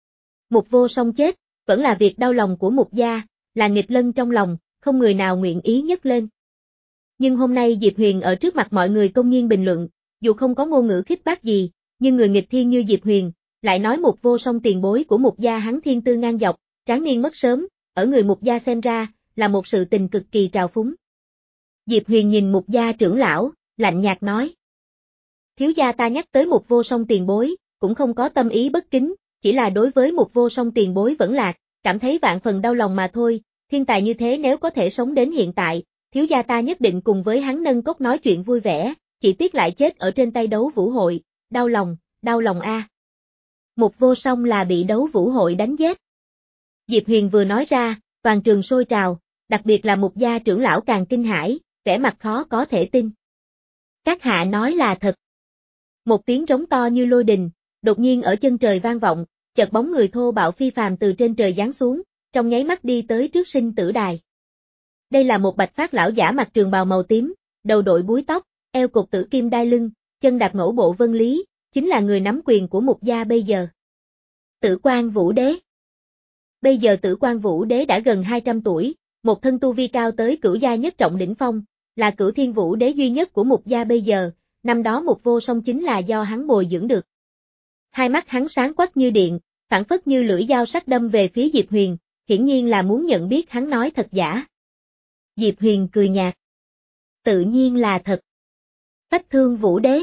Mục Vô Song chết, vẫn là việc đau lòng của Mục gia, là nghịch lân trong lòng, không người nào nguyện ý nhấc lên. Nhưng hôm nay Diệp Huyền ở trước mặt mọi người công nhiên bình luận, dù không có ngôn ngữ khích bác gì, nhưng người nghịch thiên như Diệp Huyền, lại nói Mục Vô Song tiền bối của Mục gia hắn thiên tư ngang dọc, tráng niên mất sớm, ở người Mục gia xem ra, là một sự tình cực kỳ trào phúng. Diệp Huyền nhìn Mục gia trưởng lão, lạnh nhạt nói. Thiếu gia ta nhắc tới Mục Vô Song tiền bối, cũng không có tâm ý bất kính, chỉ là đối với Mục Vô Song tiền bối vẫn lạc, cảm thấy vạn phần đau lòng mà thôi, thiên tài như thế nếu có thể sống đến hiện tại, thiếu gia ta nhất định cùng với hắn nâng cốc nói chuyện vui vẻ, chỉ tiếc lại chết ở trên tay đấu vũ hội, đau lòng, đau lòng a. Mục Vô Song là bị đấu vũ hội đánh giết. Diệp Huyền vừa nói ra, toàn trường sôi trào, đặc biệt là Mục gia trưởng lão càng kinh hãi, vẻ mặt khó có thể tin. Các hạ nói là thật. Một tiếng rống to như lôi đình, đột nhiên ở chân trời vang vọng, chợt bóng người thô bạo phi phàm từ trên trời giáng xuống, trong nháy mắt đi tới trước sinh tử đài. Đây là một bạch phát lão giả mặc trường bào màu tím, đầu đội búi tóc, eo cột tử kim đai lưng, chân đạp ngẫu bộ vân lý, chính là người nắm quyền của Mục gia bây giờ. Tử Quan Vũ Đế. Bây giờ Tử Quan Vũ Đế đã gần hai trăm tuổi, một thân tu vi cao tới cửu gia nhất trọng đỉnh phong, là Cửu Thiên Vũ Đế duy nhất của Mục gia bây giờ, năm đó Mục Vô Song chính là do hắn bồi dưỡng được. Hai mắt hắn sáng quắc như điện, phảng phất như lưỡi dao sắc đâm về phía Diệp Huyền, hiển nhiên là muốn nhận biết hắn nói thật giả. Diệp Huyền cười nhạt. Tự nhiên là thật. Phách Thương Vũ Đế.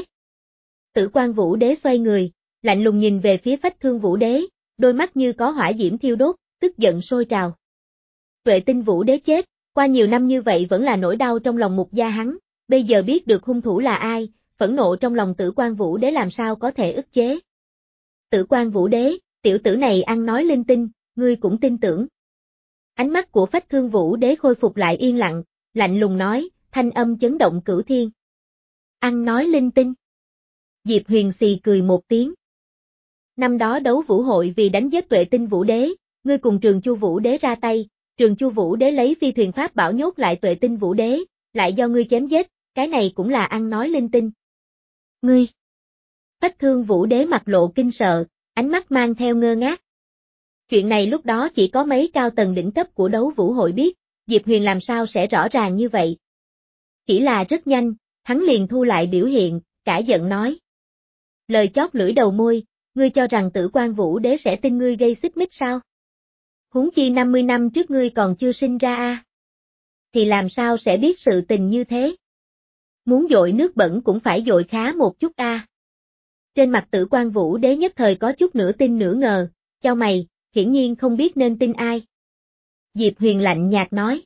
Tử Quan Vũ Đế xoay người, lạnh lùng nhìn về phía Phách Thương Vũ Đế, đôi mắt như có hỏa diễm thiêu đốt, tức giận sôi trào. Tuệ Tinh Vũ Đế chết, qua nhiều năm như vậy vẫn là nỗi đau trong lòng Mục gia hắn, bây giờ biết được hung thủ là ai, phẫn nộ trong lòng Tử Quan Vũ Đế làm sao có thể ức chế. Tử Quan Vũ Đế, tiểu tử này ăn nói linh tinh, ngươi cũng tin tưởng. Ánh mắt của Phách Thương Vũ Đế khôi phục lại yên lặng, lạnh lùng nói, thanh âm chấn động cửu thiên. Ăn nói linh tinh. Diệp Huyền xì cười một tiếng. Năm đó đấu vũ hội vì đánh giết Tuệ Tinh Vũ Đế, ngươi cùng Trường Chu Vũ Đế ra tay, Trường Chu Vũ Đế lấy phi thuyền pháp bảo nhốt lại Tuệ Tinh Vũ Đế, lại do ngươi chém giết, cái này cũng là ăn nói linh tinh. Ngươi. Phách Thương Vũ Đế mặt lộ kinh sợ, ánh mắt mang theo ngơ ngác. Chuyện này lúc đó chỉ có mấy cao tầng đỉnh cấp của đấu vũ hội biết, Diệp Huyền làm sao sẽ rõ ràng như vậy. Chỉ là rất nhanh, hắn liền thu lại biểu hiện, cả giận nói. Lời chót lưỡi đầu môi, ngươi cho rằng Tử Quan Vũ Đế sẽ tin ngươi gây xích mích sao? Huống chi năm mươi năm trước ngươi còn chưa sinh ra a, à? Thì làm sao sẽ biết sự tình như thế? Muốn dội nước bẩn cũng phải dội khá một chút a. À? Trên mặt Tử Quan Vũ Đế nhất thời có chút nửa tin nửa ngờ, chau mày, hiển nhiên không biết nên tin ai. Diệp Huyền lạnh nhạt nói.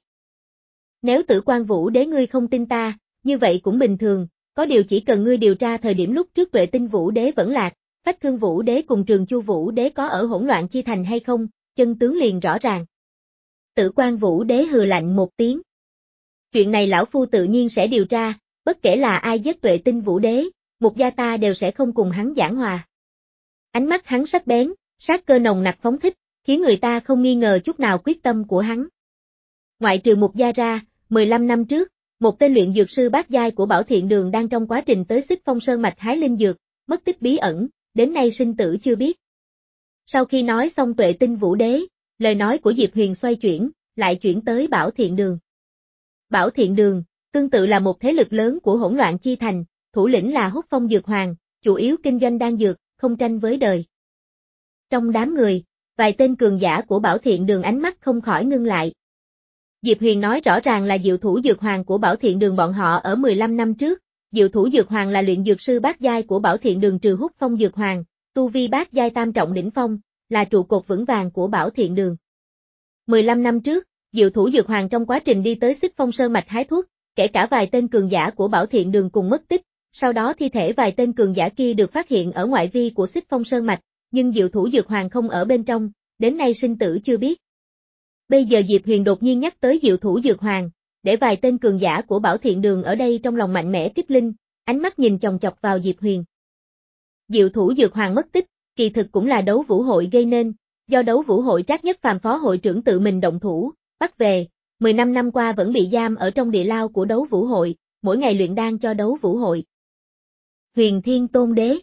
Nếu Tử Quan Vũ Đế ngươi không tin ta, như vậy cũng bình thường, có điều chỉ cần ngươi điều tra thời điểm lúc trước Tuệ Tinh Vũ Đế vẫn lạc, Phách Thương Vũ Đế cùng Trường Chu Vũ Đế có ở hỗn loạn chi thành hay không, chân tướng liền rõ ràng. Tử Quan Vũ Đế hừ lạnh một tiếng. Chuyện này lão phu tự nhiên sẽ điều tra, bất kể là ai giết Tuệ Tinh Vũ Đế, Mục gia ta đều sẽ không cùng hắn giảng hòa. Ánh mắt hắn sắc bén, sát cơ nồng nặc phóng thích, khiến người ta không nghi ngờ chút nào quyết tâm của hắn. Ngoại trừ Mục Gia ra, mười lăm năm trước, một tên luyện dược sư bát giai của Bảo Thiện Đường đang trong quá trình tới Xích Phong Sơn mạch hái linh dược, mất tích bí ẩn, đến nay sinh tử chưa biết. Sau khi nói xong Tuệ Tinh Vũ Đế, lời nói của Diệp Huyền xoay chuyển, lại chuyển tới Bảo Thiện Đường. Bảo Thiện Đường, tương tự là một thế lực lớn của Hỗn Loạn Chi Thành, thủ lĩnh là Húc Phong Dược Hoàng, chủ yếu kinh doanh đan dược, không tranh với đời. Trong đám người, vài tên cường giả của Bảo Thiện Đường ánh mắt không khỏi ngưng lại. Diệp Huyền nói rõ ràng là Diệu Thủ Dược Hoàng của Bảo Thiện Đường bọn họ ở mười lăm năm trước, Diệu Thủ Dược Hoàng là luyện dược sư bát giai của Bảo Thiện Đường trừ Húc Phong Dược Hoàng, tu vi bát giai tam trọng đỉnh phong, là trụ cột vững vàng của Bảo Thiện Đường. mười lăm năm trước, Diệu Thủ Dược Hoàng trong quá trình đi tới Xích Phong Sơn mạch hái thuốc, kể cả vài tên cường giả của Bảo Thiện Đường cùng mất tích, sau đó thi thể vài tên cường giả kia được phát hiện ở ngoại vi của Xích Phong Sơn mạch, nhưng Diệu Thủ Dược Hoàng không ở bên trong, đến nay sinh tử chưa biết. Bây giờ Diệp Huyền đột nhiên nhắc tới Diệu Thủ Dược Hoàng, để vài tên cường giả của Bảo Thiện Đường ở đây trong lòng mạnh mẽ kích linh, ánh mắt nhìn chòng chọc vào Diệp Huyền. Diệu Thủ Dược Hoàng mất tích, kỳ thực cũng là đấu vũ hội gây nên, do đấu vũ hội Trác Nhất Phàm phó hội trưởng tự mình động thủ, bắt về, mười lăm năm qua vẫn bị giam ở trong địa lao của đấu vũ hội, mỗi ngày luyện đan cho đấu vũ hội. Huyền Thiên Tôn Đế.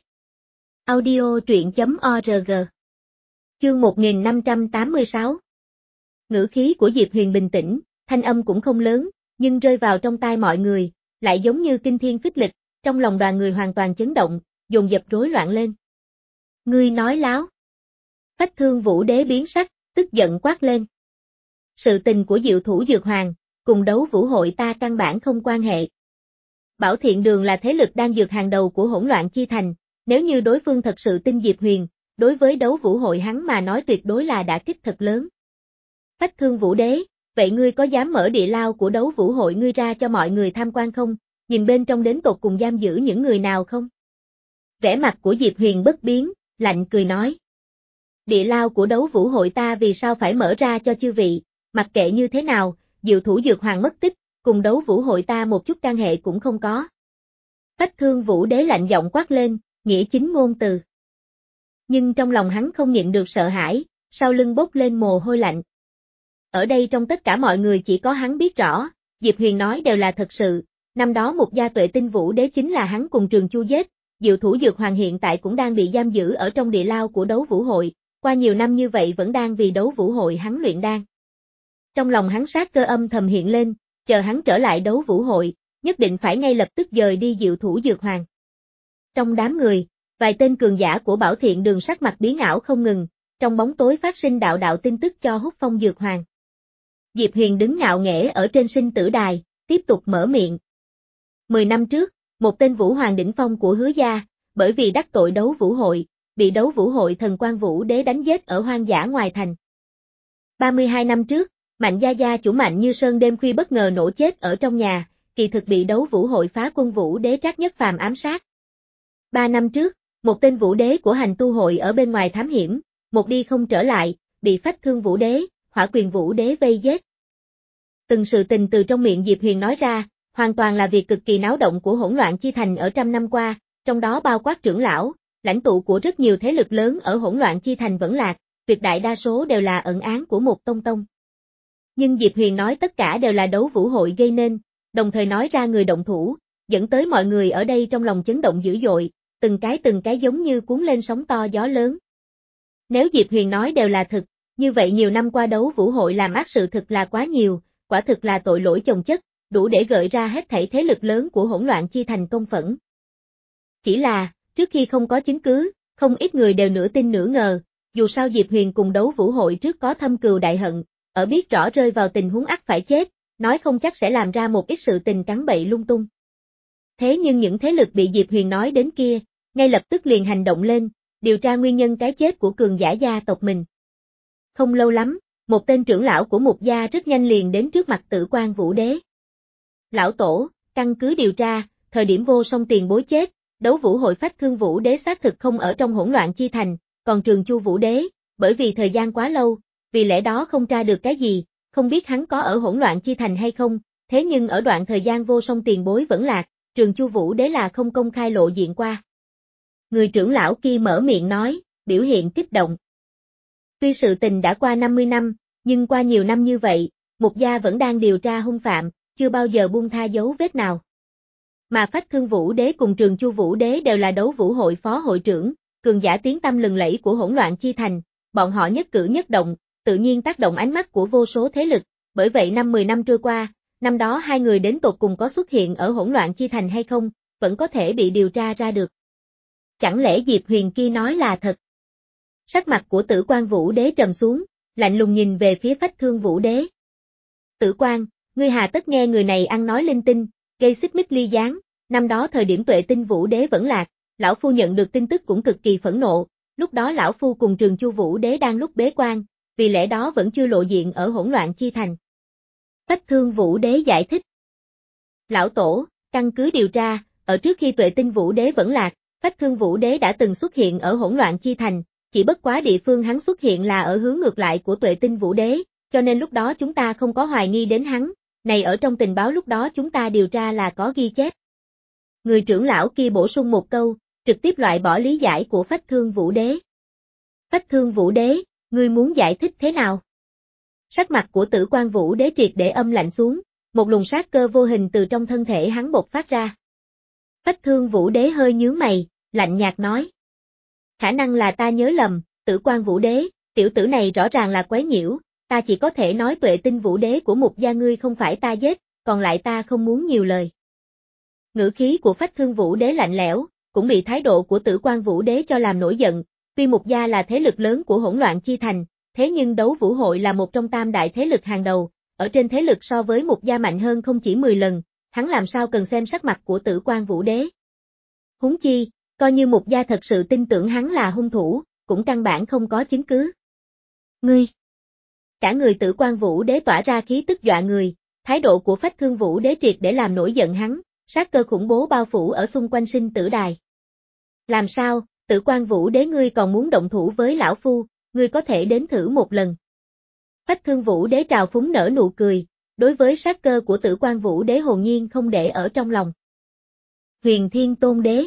Audio truyện chấm org. Chương một nghìn năm trăm tám mươi sáu. Ngữ khí của Diệp Huyền bình tĩnh, thanh âm cũng không lớn, nhưng rơi vào trong tai mọi người, lại giống như kinh thiên phích lịch, trong lòng đoàn người hoàn toàn chấn động, dồn dập rối loạn lên. Ngươi nói láo. Phách Thương Vũ Đế biến sắc, tức giận quát lên. Sự tình của Diệu Thủ Dược Hoàng, cùng đấu vũ hội ta căn bản không quan hệ. Bảo Thiện Đường là thế lực đang dược hàng đầu của Hỗn Loạn Chi Thành, nếu như đối phương thật sự tin Diệp Huyền, đối với đấu vũ hội hắn mà nói tuyệt đối là đả kích thật lớn. Phách Thương Vũ Đế, vậy ngươi có dám mở địa lao của đấu vũ hội ngươi ra cho mọi người tham quan không, nhìn bên trong đến tột cùng giam giữ những người nào không? Vẻ mặt của Diệp Huyền bất biến, lạnh cười nói. Địa lao của đấu vũ hội ta vì sao phải mở ra cho chư vị, mặc kệ như thế nào, Diệu Thủ Dược Hoàng mất tích, cùng đấu vũ hội ta một chút can hệ cũng không có. Phách Thương Vũ Đế lạnh giọng quát lên, nghĩa chính ngôn từ. Nhưng trong lòng hắn không nhịn được sợ hãi, sau lưng bốc lên mồ hôi lạnh. Ở đây trong tất cả mọi người chỉ có hắn biết rõ, Diệp Huyền nói đều là thật sự, năm đó Mục Gia Tuệ Tinh Vũ Đế chính là hắn cùng Trường Chu giết, Diệu Thủ Dược Hoàng hiện tại cũng đang bị giam giữ ở trong địa lao của đấu vũ hội, qua nhiều năm như vậy vẫn đang vì đấu vũ hội hắn luyện đan. Trong lòng hắn sát cơ âm thầm hiện lên, chờ hắn trở lại đấu vũ hội, nhất định phải ngay lập tức dời đi Diệu Thủ Dược Hoàng. Trong đám người, vài tên cường giả của Bảo Thiện Đường sắc mặt biến ảo không ngừng, trong bóng tối phát sinh đạo đạo tin tức cho Húc Phong Dược Hoàng. Diệp Huyền đứng ngạo nghễ ở trên sinh tử đài, tiếp tục mở miệng. Mười năm trước, một tên Vũ Hoàng đỉnh phong của Hứa Gia, bởi vì đắc tội đấu vũ hội, bị đấu vũ hội Thần Quan Vũ Đế đánh giết ở hoang dã ngoài thành. ba mươi hai năm trước, Mạnh Gia Gia chủ Mạnh Như Sơn đêm khuya bất ngờ nổ chết ở trong nhà, kỳ thực bị đấu vũ hội phá quân Vũ Đế Trác Nhất Phàm ám sát. Ba năm trước, một tên Vũ Đế của hành tu hội ở bên ngoài thám hiểm, một đi không trở lại, bị Phách Thương Vũ Đế, Hỏa Quyền Vũ Đế vây giết. Từng sự tình từ trong miệng Diệp Huyền nói ra, hoàn toàn là việc cực kỳ náo động của Hỗn Loạn Chi Thành ở trăm năm qua, trong đó bao quát trưởng lão, lãnh tụ của rất nhiều thế lực lớn ở Hỗn Loạn Chi Thành vẫn lạc, tuyệt đại đa số đều là ẩn án của một tông tông. Nhưng Diệp Huyền nói tất cả đều là đấu vũ hội gây nên, đồng thời nói ra người động thủ, dẫn tới mọi người ở đây trong lòng chấn động dữ dội, từng cái từng cái giống như cuốn lên sóng to gió lớn. Nếu Diệp Huyền nói đều là thực, như vậy nhiều năm qua đấu vũ hội làm ác sự thực là quá nhiều, quả thực là tội lỗi chồng chất, đủ để gợi ra hết thảy thế lực lớn của Hỗn Loạn Chi Thành công phẫn. Chỉ là, trước khi không có chứng cứ, không ít người đều nửa tin nửa ngờ, dù sao Diệp Huyền cùng đấu vũ hội trước có thâm cừu đại hận, ở biết rõ rơi vào tình huống ắt phải chết, nói không chắc sẽ làm ra một ít sự tình cắn bậy lung tung. Thế nhưng những thế lực bị Diệp Huyền nói đến kia, ngay lập tức liền hành động lên, điều tra nguyên nhân cái chết của cường giả gia tộc mình. Không lâu lắm, một tên trưởng lão của Mục Gia rất nhanh liền đến trước mặt Tử Quan Vũ Đế. Lão Tổ, căn cứ điều tra, thời điểm vô song tiền bối chết, đấu vũ hội Phách Thương Vũ Đế xác thực không ở trong Hỗn Loạn Chi Thành, còn Trường Chu Vũ Đế, bởi vì thời gian quá lâu, vì lẽ đó không tra được cái gì, không biết hắn có ở Hỗn Loạn Chi Thành hay không, thế nhưng ở đoạn thời gian vô song tiền bối vẫn lạc, Trường Chu Vũ Đế là không công khai lộ diện qua. Người trưởng lão kia mở miệng nói, biểu hiện kích động. Tuy sự tình đã qua năm mươi năm, nhưng qua nhiều năm như vậy, Mục gia vẫn đang điều tra hung phạm, chưa bao giờ buông tha dấu vết nào. Mà Phách Thương Vũ Đế cùng Trường Chu Vũ Đế đều là đấu vũ hội phó hội trưởng, cường giả tiếng tăm lừng lẫy của hỗn loạn chi thành, bọn họ nhất cử nhất động, tự nhiên tác động ánh mắt của vô số thế lực, bởi vậy năm mười năm trôi qua, năm đó hai người đến tột cùng có xuất hiện ở hỗn loạn chi thành hay không, vẫn có thể bị điều tra ra được. Chẳng lẽ Diệp Huyền kia nói là thật? Sắc mặt của Tử Quan Vũ Đế trầm xuống, lạnh lùng nhìn về phía Phách Thương Vũ Đế. Tử Quan, ngươi hà tất nghe người này ăn nói linh tinh, gây xích mích ly gián, năm đó thời điểm Tuệ Tinh Vũ Đế vẫn lạc, lão phu nhận được tin tức cũng cực kỳ phẫn nộ, lúc đó lão phu cùng Trường Chu Vũ Đế đang lúc bế quan, vì lẽ đó vẫn chưa lộ diện ở hỗn loạn chi thành. Phách Thương Vũ Đế giải thích. Lão Tổ, căn cứ điều tra, ở trước khi Tuệ Tinh Vũ Đế vẫn lạc, Phách Thương Vũ Đế đã từng xuất hiện ở hỗn loạn chi thành, chỉ bất quá địa phương hắn xuất hiện là ở hướng ngược lại của Tuệ Tinh Vũ Đế, cho nên lúc đó chúng ta không có hoài nghi đến hắn, này ở trong tình báo lúc đó chúng ta điều tra là có ghi chép. Người trưởng lão kia bổ sung một câu, trực tiếp loại bỏ lý giải của Phách Thương Vũ Đế. Phách Thương Vũ Đế, ngươi muốn giải thích thế nào? Sắc mặt của Tử Quan Vũ Đế triệt để âm lạnh xuống, một luồng sát cơ vô hình từ trong thân thể hắn bộc phát ra. Phách Thương Vũ Đế hơi nhướng mày, lạnh nhạt nói. Khả năng là ta nhớ lầm, Tử Quan Vũ Đế, tiểu tử này rõ ràng là quấy nhiễu, ta chỉ có thể nói Tuệ Tinh Vũ Đế của Mục gia ngươi không phải ta giết, còn lại ta không muốn nhiều lời. Ngữ khí của Phách Thương Vũ Đế lạnh lẽo, cũng bị thái độ của Tử Quan Vũ Đế cho làm nổi giận, tuy Mục gia là thế lực lớn của hỗn loạn chi thành, thế nhưng đấu vũ hội là một trong tam đại thế lực hàng đầu, ở trên thế lực so với Mục gia mạnh hơn không chỉ mười lần, hắn làm sao cần xem sắc mặt của Tử Quan Vũ Đế. Huống chi, coi như Mục gia thật sự tin tưởng hắn là hung thủ, cũng căn bản không có chứng cứ. Ngươi! Cả người Tử Quan Vũ Đế tỏa ra khí tức dọa người, thái độ của Phách Thương Vũ Đế triệt để làm nổi giận hắn, sát cơ khủng bố bao phủ ở xung quanh sinh tử đài. Làm sao, Tử Quan Vũ Đế ngươi còn muốn động thủ với lão phu, ngươi có thể đến thử một lần. Phách Thương Vũ Đế trào phúng nở nụ cười, đối với sát cơ của Tử Quan Vũ Đế hồn nhiên không để ở trong lòng. Huyền Thiên Tôn Đế.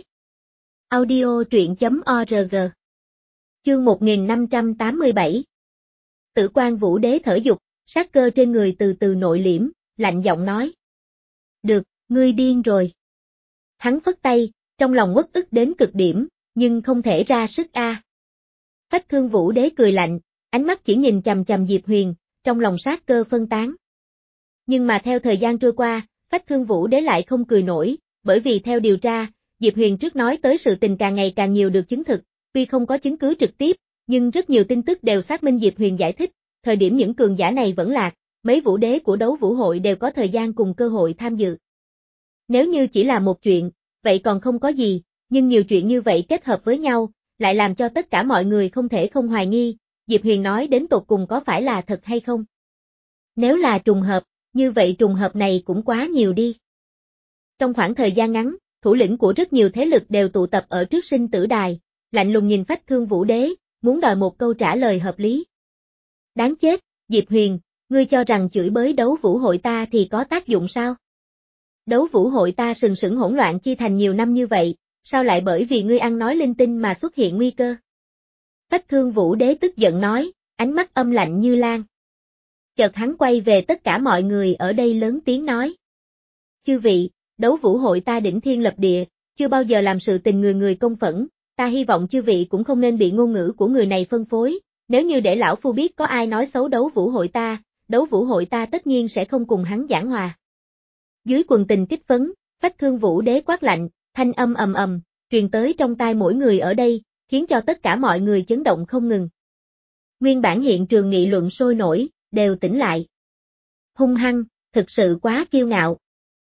Audio truyện chấm org. Chương một nghìn năm trăm tám mươi bảy. Tử Quan Vũ Đế thở dục, sát cơ trên người từ từ nội liễm, lạnh giọng nói. Được, ngươi điên rồi. Hắn phất tay, trong lòng uất ức đến cực điểm, nhưng không thể ra sức a. À. Phách Thương Vũ Đế cười lạnh, ánh mắt chỉ nhìn chằm chằm Diệp Huyền, trong lòng sát cơ phân tán. Nhưng mà theo thời gian trôi qua, Phách Thương Vũ Đế lại không cười nổi, bởi vì theo điều tra, Diệp Huyền trước nói tới sự tình càng ngày càng nhiều được chứng thực, tuy không có chứng cứ trực tiếp, nhưng rất nhiều tin tức đều xác minh Diệp Huyền giải thích, thời điểm những cường giả này vẫn lạc, mấy vũ đế của đấu vũ hội đều có thời gian cùng cơ hội tham dự. Nếu như chỉ là một chuyện, vậy còn không có gì, nhưng nhiều chuyện như vậy kết hợp với nhau, lại làm cho tất cả mọi người không thể không hoài nghi, Diệp Huyền nói đến tột cùng có phải là thật hay không. Nếu là trùng hợp, như vậy trùng hợp này cũng quá nhiều đi. Trong khoảng thời gian ngắn, thủ lĩnh của rất nhiều thế lực đều tụ tập ở trước sinh tử đài, lạnh lùng nhìn Phách Thương Vũ Đế, muốn đòi một câu trả lời hợp lý. Đáng chết, Diệp Huyền, ngươi cho rằng chửi bới đấu vũ hội ta thì có tác dụng sao? Đấu vũ hội ta sừng sững hỗn loạn chi thành nhiều năm như vậy, sao lại bởi vì ngươi ăn nói linh tinh mà xuất hiện nguy cơ? Phách Thương Vũ Đế tức giận nói, ánh mắt âm lạnh như lan. Chợt hắn quay về tất cả mọi người ở đây lớn tiếng nói. Chư vị, đấu vũ hội ta đỉnh thiên lập địa, chưa bao giờ làm sự tình người người công phẫn, ta hy vọng chư vị cũng không nên bị ngôn ngữ của người này phân phối, nếu như để lão phu biết có ai nói xấu đấu vũ hội ta, đấu vũ hội ta tất nhiên sẽ không cùng hắn giảng hòa. Dưới quần tình kích phấn, Phách Thương Vũ Đế quát lạnh, thanh âm ầm ầm, truyền tới trong tai mỗi người ở đây, khiến cho tất cả mọi người chấn động không ngừng. Nguyên bản hiện trường nghị luận sôi nổi, đều tỉnh lại. Hung hăng, thực sự quá kiêu ngạo.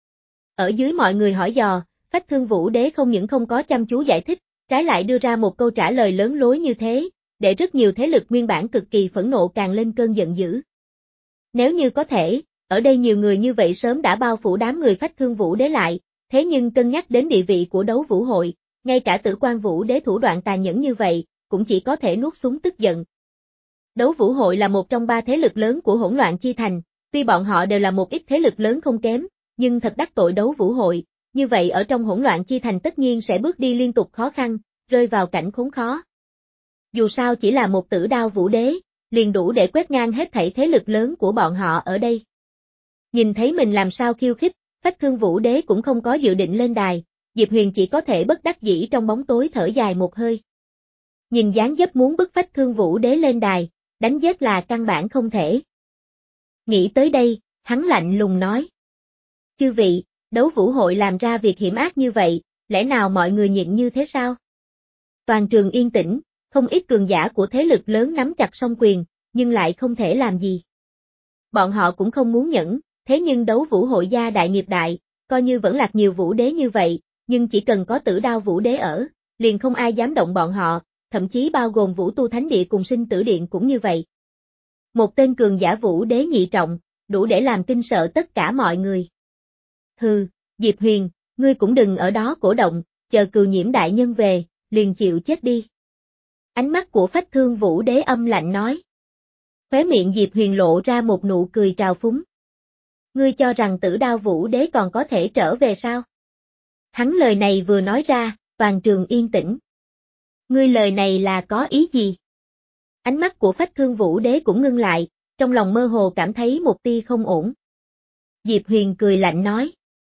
Ở dưới mọi người hỏi dò, Phách Thương Vũ Đế không những không có chăm chú giải thích, trái lại đưa ra một câu trả lời lớn lối như thế, để rất nhiều thế lực nguyên bản cực kỳ phẫn nộ càng lên cơn giận dữ. Nếu như có thể, ở đây nhiều người như vậy sớm đã bao phủ đám người Phách Thương Vũ Đế lại, thế nhưng cân nhắc đến địa vị của đấu vũ hội, ngay cả Tử Quan Vũ Đế thủ đoạn tàn nhẫn như vậy, cũng chỉ có thể nuốt xuống tức giận. Đấu vũ hội là một trong ba thế lực lớn của hỗn loạn chi thành, tuy bọn họ đều là một ít thế lực lớn không kém, nhưng thật đắc tội đấu vũ hội, như vậy ở trong hỗn loạn chi thành tất nhiên sẽ bước đi liên tục khó khăn, rơi vào cảnh khốn khó. Dù sao chỉ là một Tử Đao Vũ Đế, liền đủ để quét ngang hết thảy thế lực lớn của bọn họ ở đây. Nhìn thấy mình làm sao khiêu khích, Phách Thương Vũ Đế cũng không có dự định lên đài, Diệp Huyền chỉ có thể bất đắc dĩ trong bóng tối thở dài một hơi. Nhìn dáng dấp muốn bức Phách Thương Vũ Đế lên đài, đánh giết là căn bản không thể. Nghĩ tới đây, hắn lạnh lùng nói. Chư vị, đấu vũ hội làm ra việc hiểm ác như vậy, lẽ nào mọi người nhịn như thế sao? Toàn trường yên tĩnh, không ít cường giả của thế lực lớn nắm chặt song quyền, nhưng lại không thể làm gì. Bọn họ cũng không muốn nhẫn, thế nhưng đấu vũ hội gia đại nghiệp đại, coi như vẫn lạc nhiều vũ đế như vậy, nhưng chỉ cần có Tử Đao Vũ Đế ở, liền không ai dám động bọn họ, thậm chí bao gồm Vũ Tu Thánh Địa cùng Sinh Tử Điện cũng như vậy. Một tên cường giả vũ đế nhị trọng, đủ để làm kinh sợ tất cả mọi người. Hừ, Diệp Huyền, ngươi cũng đừng ở đó cổ động, chờ Cừu Nhiễm đại nhân về, liền chịu chết đi. Ánh mắt của Phách Thương Vũ Đế âm lạnh nói. Khóe miệng Diệp Huyền lộ ra một nụ cười trào phúng. Ngươi cho rằng Tử Đao Vũ Đế còn có thể trở về sao? Hắn lời này vừa nói ra, toàn trường yên tĩnh. Ngươi lời này là có ý gì? Ánh mắt của Phách Thương Vũ Đế cũng ngưng lại, trong lòng mơ hồ cảm thấy một tia không ổn. Diệp Huyền cười lạnh nói.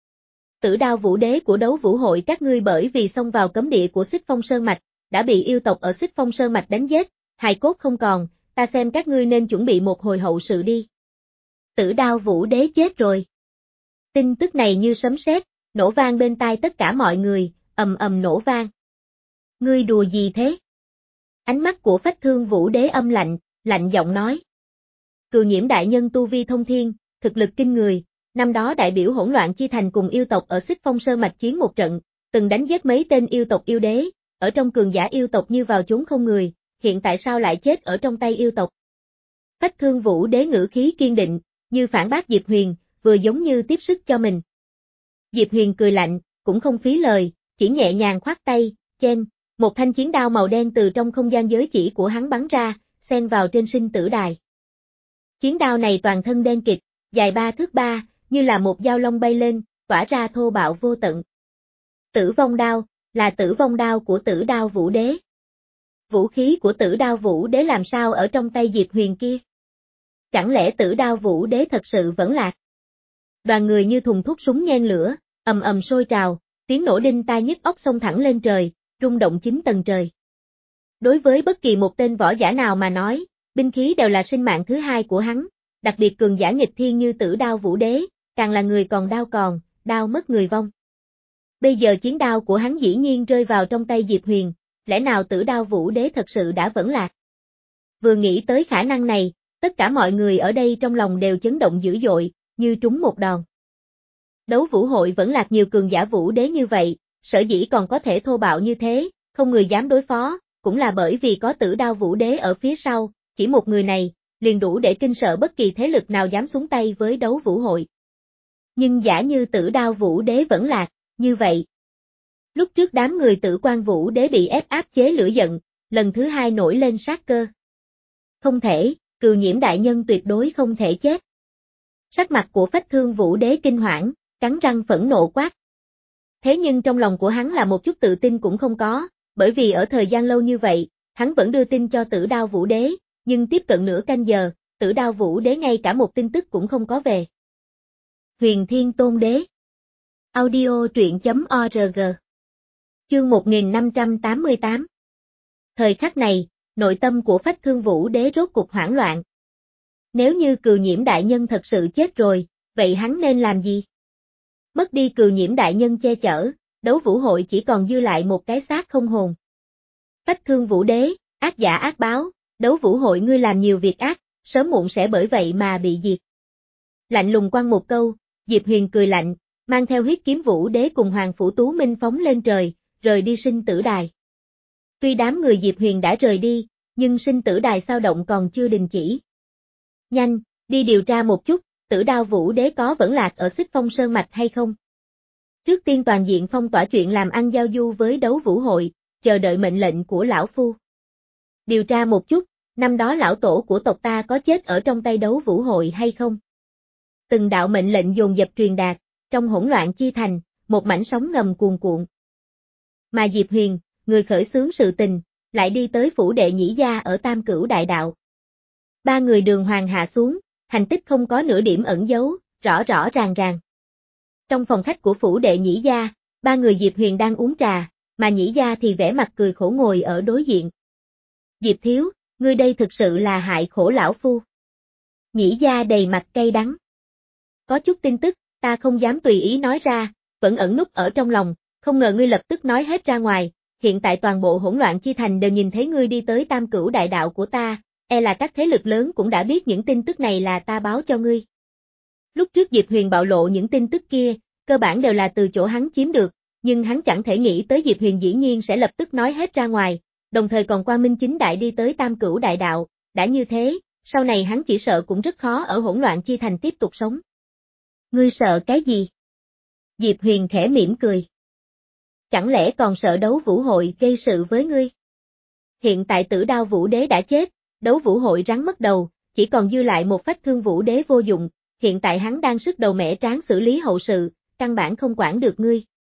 Tử Đao Vũ Đế của đấu vũ hội các ngươi bởi vì xông vào cấm địa của Xích Phong Sơn Mạch, đã bị yêu tộc ở Xích Phong Sơn Mạch đánh giết, hài cốt không còn, ta xem các ngươi nên chuẩn bị một hồi hậu sự đi. Tử Đao Vũ Đế chết rồi. Tin tức này như sấm sét, nổ vang bên tai tất cả mọi người, ầm ầm nổ vang. Ngươi đùa gì thế? Ánh mắt của Phách Thương Vũ Đế âm lạnh, lạnh giọng nói. Cừu Nhiễm đại nhân tu vi thông thiên, thực lực kinh người, năm đó đại biểu hỗn loạn chi thành cùng yêu tộc ở Xích Phong Sơn Mạch chiến một trận, từng đánh giết mấy tên yêu tộc yêu đế, ở trong cường giả yêu tộc như vào chốn không người, hiện tại sao lại chết ở trong tay yêu tộc? Phách Thương Vũ Đế ngữ khí kiên định, như phản bác Diệp Huyền, vừa giống như tiếp sức cho mình. Diệp Huyền cười lạnh, cũng không phí lời, chỉ nhẹ nhàng khoát tay, chen, một thanh chiến đao màu đen từ trong không gian giới chỉ của hắn bắn ra, xen vào trên sinh tử đài. Chiến đao này toàn thân đen kịt, dài ba thước ba, như là một dao long bay lên, tỏa ra thô bạo vô tận. Tử vong đao, là tử vong đao của Tử Đao Vũ Đế. Vũ khí của Tử Đao Vũ Đế làm sao ở trong tay Diệp Huyền kia? Chẳng lẽ Tử Đao Vũ Đế thật sự vẫn lạc? Đoàn người như thùng thuốc súng nhen lửa, ầm ầm sôi trào, tiếng nổ đinh tai nhức óc xông thẳng lên trời, rung động chín tầng trời. Đối với bất kỳ một tên võ giả nào mà nói, binh khí đều là sinh mạng thứ hai của hắn, đặc biệt cường giả nghịch thiên như Tử Đao Vũ Đế, càng là người còn đao còn, đao mất người vong. Bây giờ chiến đao của hắn dĩ nhiên rơi vào trong tay Diệp Huyền, lẽ nào Tử Đao Vũ Đế thật sự đã vẫn lạc? Vừa nghĩ tới khả năng này, tất cả mọi người ở đây trong lòng đều chấn động dữ dội, như trúng một đòn. Đấu vũ hội vẫn lạc nhiều cường giả vũ đế như vậy, sở dĩ còn có thể thô bạo như thế, không người dám đối phó, cũng là bởi vì có Tử Đao Vũ Đế ở phía sau, chỉ một người này, liền đủ để kinh sợ bất kỳ thế lực nào dám xuống tay với đấu vũ hội. Nhưng giả như Tử Đao Vũ Đế vẫn lạc, như vậy. Lúc trước đám người Tử Quan Vũ Đế bị ép áp chế lửa giận, lần thứ hai nổi lên sát cơ. Không thể, Cừu Nhiễm đại nhân tuyệt đối không thể chết. Sắc mặt của Phách Thương Vũ Đế kinh hoảng, cắn răng phẫn nộ quát. Thế nhưng trong lòng của hắn là một chút tự tin cũng không có, bởi vì ở thời gian lâu như vậy, hắn vẫn đưa tin cho Tử Đao Vũ Đế, nhưng tiếp cận nửa canh giờ, Tử Đao Vũ Đế ngay cả một tin tức cũng không có về. Huyền Thiên Tôn Đế. Audio truyện chấm org. Chương một nghìn năm trăm tám mươi tám. Thời khắc này, nội tâm của Phách Thương Vũ Đế rốt cục hoảng loạn. Nếu như Cừu Nhiễm đại nhân thật sự chết rồi, vậy hắn nên làm gì? Mất đi Cừu Nhiễm đại nhân che chở, đấu vũ hội chỉ còn dư lại một cái xác không hồn. Phách Thương Vũ Đế, ác giả ác báo, đấu vũ hội ngươi làm nhiều việc ác, sớm muộn sẽ bởi vậy mà bị diệt. Lạnh lùng quăng một câu, Diệp Huyền cười lạnh, mang theo Huyết Kiếm Vũ Đế cùng Hoàng Phủ Tú Minh phóng lên trời, rời đi sinh tử đài. Tuy đám người Diệp Huyền đã rời đi, nhưng sinh tử đài sao động còn chưa đình chỉ. Nhanh, đi điều tra một chút, Tử Đao Vũ Đế có vẫn lạc ở Xích Phong Sơn Mạch hay không? Trước tiên toàn diện phong tỏa chuyện làm ăn giao du với đấu vũ hội, chờ đợi mệnh lệnh của lão phu. Điều tra một chút, năm đó lão tổ của tộc ta có chết ở trong tay đấu vũ hội hay không? Từng đạo mệnh lệnh dồn dập truyền đạt, trong hỗn loạn chi thành, một mảnh sóng ngầm cuồn cuộn. Mà Diệp Huyền, người khởi xướng sự tình, lại đi tới phủ đệ nhĩ gia ở Tam Cửu Đại Đạo. Ba người đường hoàng hạ xuống, hành tích không có nửa điểm ẩn giấu, rõ rõ ràng ràng. Trong phòng khách của phủ đệ Nhĩ gia, ba người Diệp Huyền đang uống trà, mà Nhĩ gia thì vẻ mặt cười khổ ngồi ở đối diện. Diệp thiếu, ngươi đây thực sự là hại khổ lão phu. Nhĩ gia đầy mặt cay đắng. Có chút tin tức, ta không dám tùy ý nói ra, vẫn ẩn núp ở trong lòng, không ngờ ngươi lập tức nói hết ra ngoài, hiện tại toàn bộ hỗn loạn chi thành đều nhìn thấy ngươi đi tới Tam Cửu đại đạo của ta, e là các thế lực lớn cũng đã biết những tin tức này là ta báo cho ngươi. Lúc trước Diệp Huyền bạo lộ những tin tức kia, cơ bản đều là từ chỗ hắn chiếm được, nhưng hắn chẳng thể nghĩ tới Diệp Huyền dĩ nhiên sẽ lập tức nói hết ra ngoài, đồng thời còn quang minh chính đại đi tới Tam Cửu đại đạo, đã như thế, sau này hắn chỉ sợ cũng rất khó ở hỗn loạn chi thành tiếp tục sống. Ngươi sợ cái gì? Diệp Huyền khẽ mỉm cười. Chẳng lẽ còn sợ đấu vũ hội gây sự với ngươi? Hiện tại Tử Đao Vũ Đế đã chết, đấu vũ hội rắn mất đầu, chỉ còn dư lại một phách Thương Vũ Đế vô dụng, hiện tại hắn đang sức đầu mẻ tráng xử lý hậu sự, căn bản không quản được ngươi.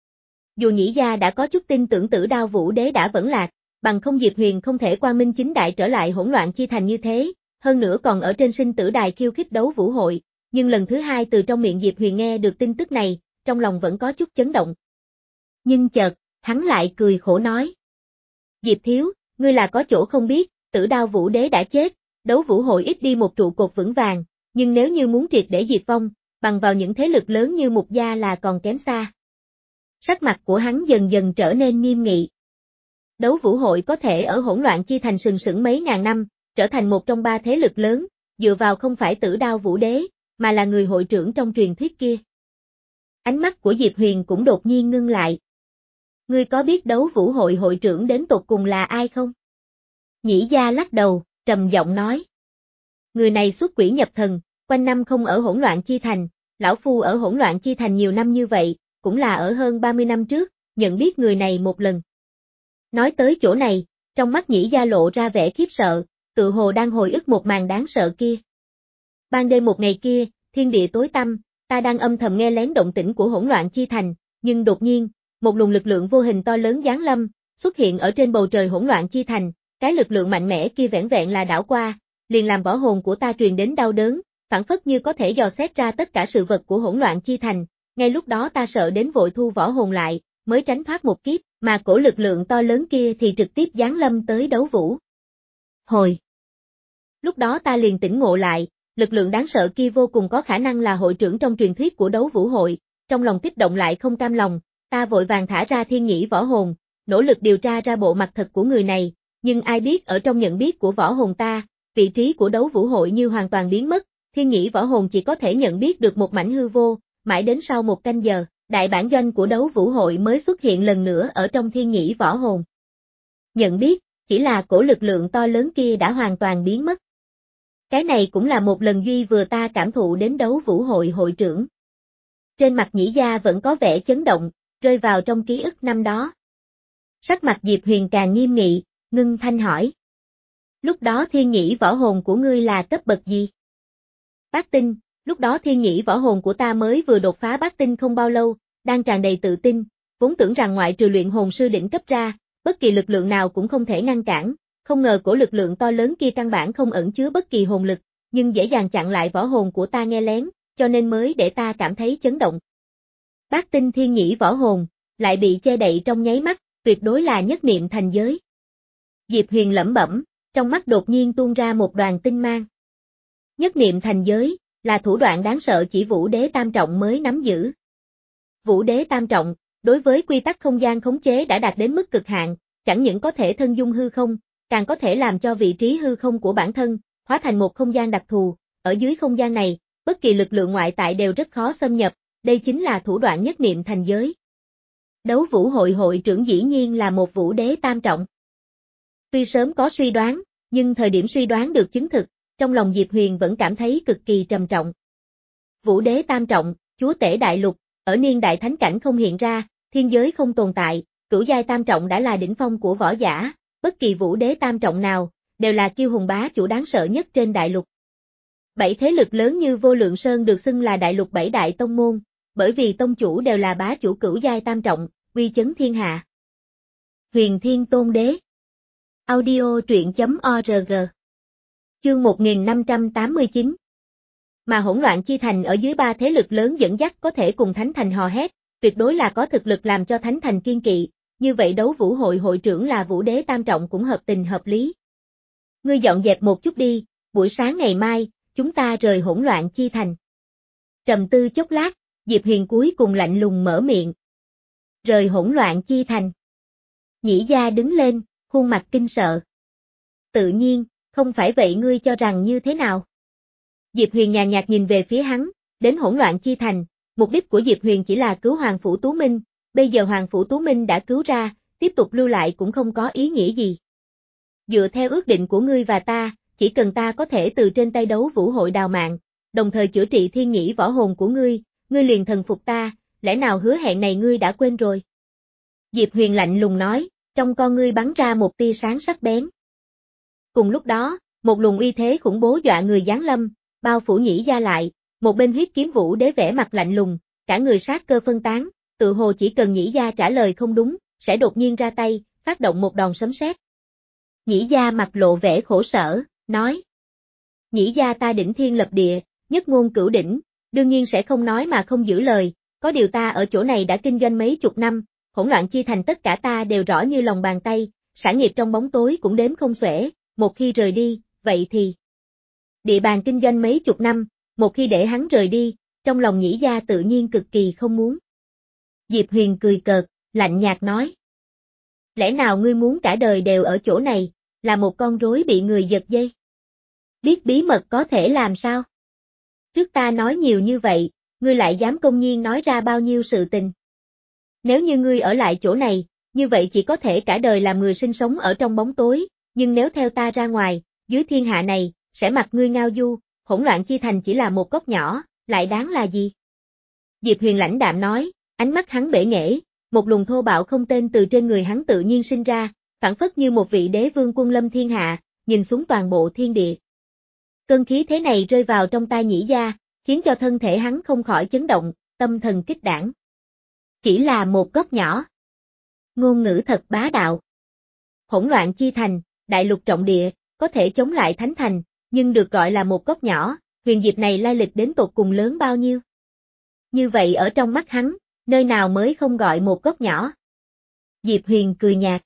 Dù Nhĩ gia đã có chút tin tưởng Tử Đao Vũ Đế đã vẫn lạc, bằng không Diệp Huyền không thể quang minh chính đại trở lại hỗn loạn chi thành như thế, hơn nữa còn ở trên sinh tử đài khiêu khích đấu vũ hội, nhưng lần thứ hai từ trong miệng Diệp Huyền nghe được tin tức này, trong lòng vẫn có chút chấn động. Nhưng chợt, hắn lại cười khổ nói. Diệp thiếu, ngươi là có chỗ không biết, Tử Đao Vũ Đế đã chết, đấu vũ hội ít đi một trụ cột vững vàng, nhưng nếu như muốn triệt để diệt vong, bằng vào những thế lực lớn như Mục gia là còn kém xa. Sắc mặt của hắn dần dần trở nên nghiêm nghị. Đấu vũ hội có thể ở hỗn loạn chi thành sừng sững mấy ngàn năm, trở thành một trong ba thế lực lớn, dựa vào không phải Tử Đao Vũ Đế, mà là người hội trưởng trong truyền thuyết kia. Ánh mắt của Diệp Huyền cũng đột nhiên ngưng lại. Ngươi có biết đấu vũ hội hội trưởng đến tột cùng là ai không? Nhĩ gia lắc đầu, trầm giọng nói. Người này xuất quỷ nhập thần, quanh năm không ở hỗn loạn chi thành, lão phu ở hỗn loạn chi thành nhiều năm như vậy, cũng là ở hơn ba mươi năm trước, nhận biết người này một lần. Nói tới chỗ này, trong mắt Nhĩ gia lộ ra vẻ khiếp sợ, tự hồ đang hồi ức một màn đáng sợ kia. Ban đêm một ngày kia, thiên địa tối tăm, ta đang âm thầm nghe lén động tĩnh của hỗn loạn chi thành, nhưng đột nhiên, một luồng lực lượng vô hình to lớn giáng lâm, xuất hiện ở trên bầu trời hỗn loạn chi thành, cái lực lượng mạnh mẽ kia vẻn vẹn là đảo qua, liền làm võ hồn của ta truyền đến đau đớn, phảng phất như có thể dò xét ra tất cả sự vật của hỗn loạn chi thành, ngay lúc đó ta sợ đến vội thu võ hồn lại, mới tránh thoát một kiếp, mà cổ lực lượng to lớn kia thì trực tiếp giáng lâm tới đấu vũ. Hồi. Lúc đó ta liền tỉnh ngộ lại, lực lượng đáng sợ kia vô cùng có khả năng là hội trưởng trong truyền thuyết của đấu vũ hội, trong lòng kích động lại không cam lòng, ta vội vàng thả ra thiên nhĩ võ hồn, nỗ lực điều tra ra bộ mặt thật của người này, nhưng ai biết ở trong nhận biết của võ hồn ta, vị trí của đấu vũ hội như hoàn toàn biến mất, thiên nhĩ võ hồn chỉ có thể nhận biết được một mảnh hư vô, mãi đến sau một canh giờ, đại bản doanh của đấu vũ hội mới xuất hiện lần nữa ở trong thiên nhĩ võ hồn. Nhận biết, chỉ là cổ lực lượng to lớn kia đã hoàn toàn biến mất. Cái này cũng là một lần duy vừa ta cảm thụ đến đấu vũ hội hội trưởng. Trên mặt Nhĩ gia vẫn có vẻ chấn động, rơi vào trong ký ức năm đó. Sắc mặt Diệp Huyền càng nghiêm nghị, ngưng thanh hỏi. Lúc đó thiên nhĩ võ hồn của ngươi là cấp bậc gì? Bát tinh, lúc đó thiên nhĩ võ hồn của ta mới vừa đột phá bát tinh không bao lâu, đang tràn đầy tự tin, vốn tưởng rằng ngoại trừ luyện hồn sư đỉnh cấp ra, bất kỳ lực lượng nào cũng không thể ngăn cản, không ngờ cổ lực lượng to lớn kia căn bản không ẩn chứa bất kỳ hồn lực, nhưng dễ dàng chặn lại võ hồn của ta nghe lén, cho nên mới để ta cảm thấy chấn động. Bát tinh thiên nhĩ võ hồn, lại bị che đậy trong nháy mắt, tuyệt đối là nhất niệm thành giới. Diệp Huyền lẩm bẩm, trong mắt đột nhiên tuôn ra một đoàn tinh mang. Nhất niệm thành giới, là thủ đoạn đáng sợ chỉ Vũ Đế Tam Trọng mới nắm giữ. Vũ Đế Tam Trọng, đối với quy tắc không gian khống chế đã đạt đến mức cực hạn, chẳng những có thể thân dung hư không, càng có thể làm cho vị trí hư không của bản thân, hóa thành một không gian đặc thù, ở dưới không gian này, bất kỳ lực lượng ngoại tại đều rất khó xâm nhập, đây chính là thủ đoạn nhất niệm thành giới. Đấu vũ hội hội trưởng dĩ nhiên là một Vũ Đế Tam Trọng. Tuy sớm có suy đoán, nhưng thời điểm suy đoán được chứng thực, trong lòng Diệp Huyền vẫn cảm thấy cực kỳ trầm trọng. Vũ Đế Tam Trọng, chúa tể đại lục, ở niên đại thánh cảnh không hiện ra, thiên giới không tồn tại, cửu giai Tam Trọng đã là đỉnh phong của võ giả, bất kỳ Vũ Đế Tam Trọng nào, đều là kiêu hùng bá chủ đáng sợ nhất trên đại lục. Bảy thế lực lớn như Vô Lượng Sơn được xưng là đại lục bảy đại tông môn, bởi vì tông chủ đều là bá chủ cửu giai Tam Trọng, uy chấn thiên hạ. Huyền Thiên Tôn Đế. Audio truyện chấm org. Chương một nghìn năm trăm tám mươi chín. Mà hỗn loạn chi thành ở dưới ba thế lực lớn dẫn dắt có thể cùng Thánh Thành hò hét, tuyệt đối là có thực lực làm cho Thánh Thành kiên kỵ, như vậy đấu vũ hội hội trưởng là Vũ Đế Tam Trọng cũng hợp tình hợp lý. Ngươi dọn dẹp một chút đi, buổi sáng ngày mai, chúng ta rời hỗn loạn chi thành. Trầm tư chốc lát, Diệp Huyền cuối cùng lạnh lùng mở miệng. Rời hỗn loạn chi thành. Nhĩ Gia đứng lên, khuôn mặt kinh sợ. Tự nhiên, không phải vậy ngươi cho rằng như thế nào? Diệp Huyền nhàn nhạt nhìn về phía hắn, đến hỗn loạn chi thành, mục đích của Diệp Huyền chỉ là cứu Hoàng Phủ Tú Minh, bây giờ Hoàng Phủ Tú Minh đã cứu ra, tiếp tục lưu lại cũng không có ý nghĩa gì. Dựa theo ước định của ngươi và ta, chỉ cần ta có thể từ trên tay đấu vũ hội đào mạng, đồng thời chữa trị thiên nhĩ võ hồn của ngươi, ngươi liền thần phục ta, lẽ nào hứa hẹn này ngươi đã quên rồi? Diệp Huyền lạnh lùng nói, trong con ngươi bắn ra một tia sáng sắc bén. Cùng lúc đó, một luồng uy thế khủng bố dọa người giáng lâm, bao phủ Nhĩ Gia lại, một bên Huyết Kiếm Vũ Đế vẻ mặt lạnh lùng, cả người sát cơ phân tán, tự hồ chỉ cần Nhĩ Gia trả lời không đúng, sẽ đột nhiên ra tay, phát động một đòn sấm sét. Nhĩ Gia mặt lộ vẻ khổ sở, nói: Nhĩ Gia ta đỉnh thiên lập địa, nhất ngôn cửu đỉnh, đương nhiên sẽ không nói mà không giữ lời, có điều ta ở chỗ này đã kinh doanh mấy chục năm, hỗn loạn chi thành tất cả ta đều rõ như lòng bàn tay, sản nghiệp trong bóng tối cũng đếm không xuể, một khi rời đi, vậy thì địa bàn kinh doanh mấy chục năm, một khi để hắn rời đi, trong lòng Nhĩ Gia tự nhiên cực kỳ không muốn. Diệp Huyền cười cợt, lạnh nhạt nói: Lẽ nào ngươi muốn cả đời đều ở chỗ này, là một con rối bị người giật dây? Biết bí mật có thể làm sao? Trước ta nói nhiều như vậy, ngươi lại dám công nhiên nói ra bao nhiêu sự tình. Nếu như ngươi ở lại chỗ này, như vậy chỉ có thể cả đời làm người sinh sống ở trong bóng tối, nhưng nếu theo ta ra ngoài, dưới thiên hạ này, sẽ mặc ngươi ngao du, hỗn loạn chi thành chỉ là một cốc nhỏ, lại đáng là gì? Diệp Huyền lãnh đạm nói, ánh mắt hắn bể nghễ, một luồng thô bạo không tên từ trên người hắn tự nhiên sinh ra, phản phất như một vị đế vương quân lâm thiên hạ, nhìn xuống toàn bộ thiên địa. Cơn khí thế này rơi vào trong tai Nhĩ Gia, khiến cho thân thể hắn không khỏi chấn động, tâm thần kích đảng. Chỉ là một cốc nhỏ. Ngôn ngữ thật bá đạo. Hỗn loạn chi thành, đại lục trọng địa, có thể chống lại thánh thành, nhưng được gọi là một cốc nhỏ, huyền diệp này lai lịch đến tột cùng lớn bao nhiêu? Như vậy ở trong mắt hắn, nơi nào mới không gọi một cốc nhỏ? Diệp Huyền cười nhạt.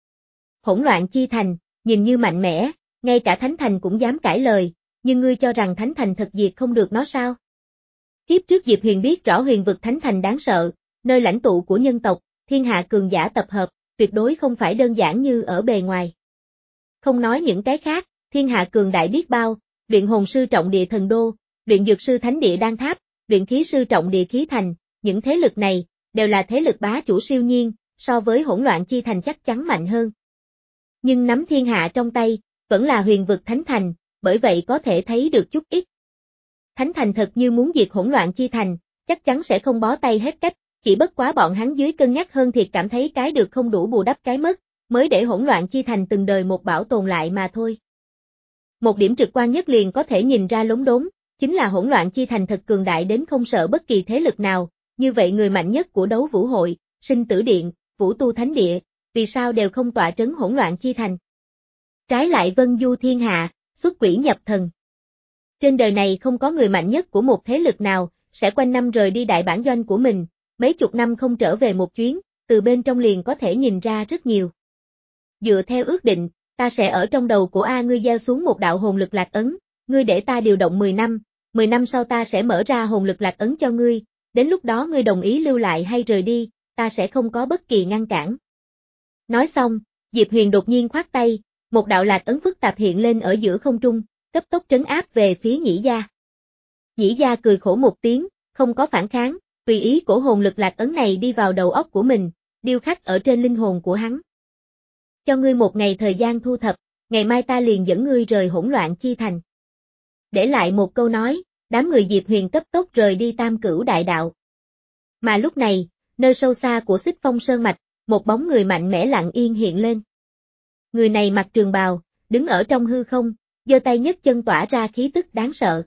Hỗn loạn chi thành, nhìn như mạnh mẽ, ngay cả thánh thành cũng dám cãi lời, nhưng ngươi cho rằng thánh thành thật diệt không được nó sao? Kiếp trước Diệp Huyền biết rõ huyền vực thánh thành đáng sợ, nơi lãnh tụ của nhân tộc, thiên hạ cường giả tập hợp, tuyệt đối không phải đơn giản như ở bề ngoài. Không nói những cái khác, thiên hạ cường đại biết bao, luyện hồn sư trọng địa thần đô, luyện dược sư thánh địa đan tháp, luyện khí sư trọng địa khí thành, những thế lực này, đều là thế lực bá chủ siêu nhiên, so với hỗn loạn chi thành chắc chắn mạnh hơn. Nhưng nắm thiên hạ trong tay, vẫn là huyền vực thánh thành, bởi vậy có thể thấy được chút ít. Thánh thành thật như muốn diệt hỗn loạn chi thành, chắc chắn sẽ không bó tay hết cách, chỉ bất quá bọn hắn dưới cân nhắc hơn thiệt cảm thấy cái được không đủ bù đắp cái mất, mới để hỗn loạn chi thành từng đời một bảo tồn lại mà thôi. Một điểm trực quan nhất liền có thể nhìn ra lống đốn, chính là hỗn loạn chi thành thật cường đại đến không sợ bất kỳ thế lực nào, như vậy người mạnh nhất của đấu vũ hội, sinh tử điện, vũ tu thánh địa, vì sao đều không tọa trấn hỗn loạn chi thành. Trái lại vân du thiên hạ, xuất quỷ nhập thần. Trên đời này không có người mạnh nhất của một thế lực nào, sẽ quanh năm rời đi đại bản doanh của mình, mấy chục năm không trở về một chuyến, từ bên trong liền có thể nhìn ra rất nhiều. Dựa theo ước định, ta sẽ ở trong đầu của A ngươi gieo xuống một đạo hồn lực lạc ấn, ngươi để ta điều động mười năm, mười năm sau ta sẽ mở ra hồn lực lạc ấn cho ngươi, đến lúc đó ngươi đồng ý lưu lại hay rời đi, ta sẽ không có bất kỳ ngăn cản. Nói xong, Diệp Huyền đột nhiên khoát tay, một đạo lạc ấn phức tạp hiện lên ở giữa không trung, cấp tốc trấn áp về phía Nhĩ Gia. Nhĩ Gia cười khổ một tiếng, không có phản kháng, tùy ý cổ hồn lực lạc ấn này đi vào đầu óc của mình, điêu khắc ở trên linh hồn của hắn. Cho ngươi một ngày thời gian thu thập, ngày mai ta liền dẫn ngươi rời hỗn loạn chi thành. Để lại một câu nói, đám người Diệp Huyền cấp tốc rời đi Tam Cửu Đại Đạo. Mà lúc này, nơi sâu xa của Xích Phong Sơn Mạch, một bóng người mạnh mẽ lặng yên hiện lên. Người này mặc trường bào, đứng ở trong hư không, giơ tay nhấc chân tỏa ra khí tức đáng sợ.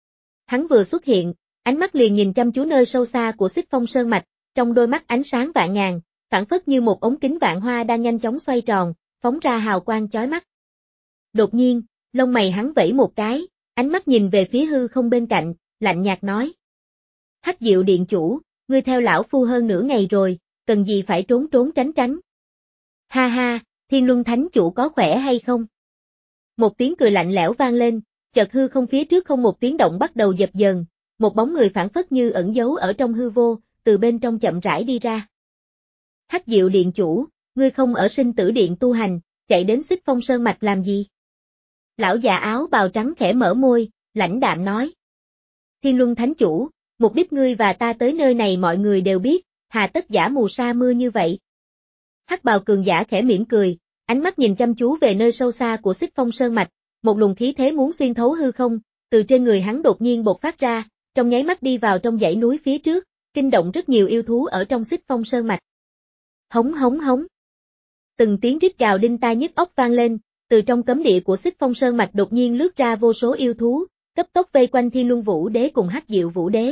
Hắn vừa xuất hiện, ánh mắt liền nhìn chăm chú nơi sâu xa của Xích Phong Sơn Mạch, trong đôi mắt ánh sáng vạn ngàn, phản phất như một ống kính vạn hoa đang nhanh chóng xoay tròn, phóng ra hào quang chói mắt. Đột nhiên, Lông mày hắn vẫy một cái, ánh mắt nhìn về phía hư không bên cạnh, lạnh nhạt nói. Hắc Diệu Điện Chủ, ngươi theo lão phu hơn nửa ngày rồi, cần gì phải trốn trốn tránh tránh. Ha ha, Thiên Luân Thánh Chủ có khỏe hay không? Một tiếng cười lạnh lẽo vang lên, chợt hư không phía trước không một tiếng động bắt đầu dập dờn, một bóng người phản phất như ẩn giấu ở trong hư vô, từ bên trong chậm rãi đi ra. Hắc Diệu Điện Chủ, ngươi không ở Sinh Tử Điện tu hành, chạy đến Xích Phong Sơn mạch làm gì? Lão già áo bào trắng khẽ mở môi, lãnh đạm nói. Thiên Luân Thánh Chủ, mục đích ngươi và ta tới nơi này mọi người đều biết, hà tất giả mù sa mưa như vậy. Hắc bào cường giả khẽ mỉm cười, ánh mắt nhìn chăm chú về nơi sâu xa của Xích Phong Sơn mạch, một luồng khí thế muốn xuyên thấu hư không, từ trên người hắn đột nhiên bộc phát ra, trong nháy mắt đi vào trong dãy núi phía trước, kinh động rất nhiều yêu thú ở trong Xích Phong Sơn mạch. Hống hống hống. Từng tiếng rít gào đinh tai nhức óc vang lên, từ trong cấm địa của Xích Phong Sơn mạch đột nhiên lướt ra vô số yêu thú, cấp tốc vây quanh Thiên Luân Vũ Đế cùng Hắc Diệu Vũ Đế.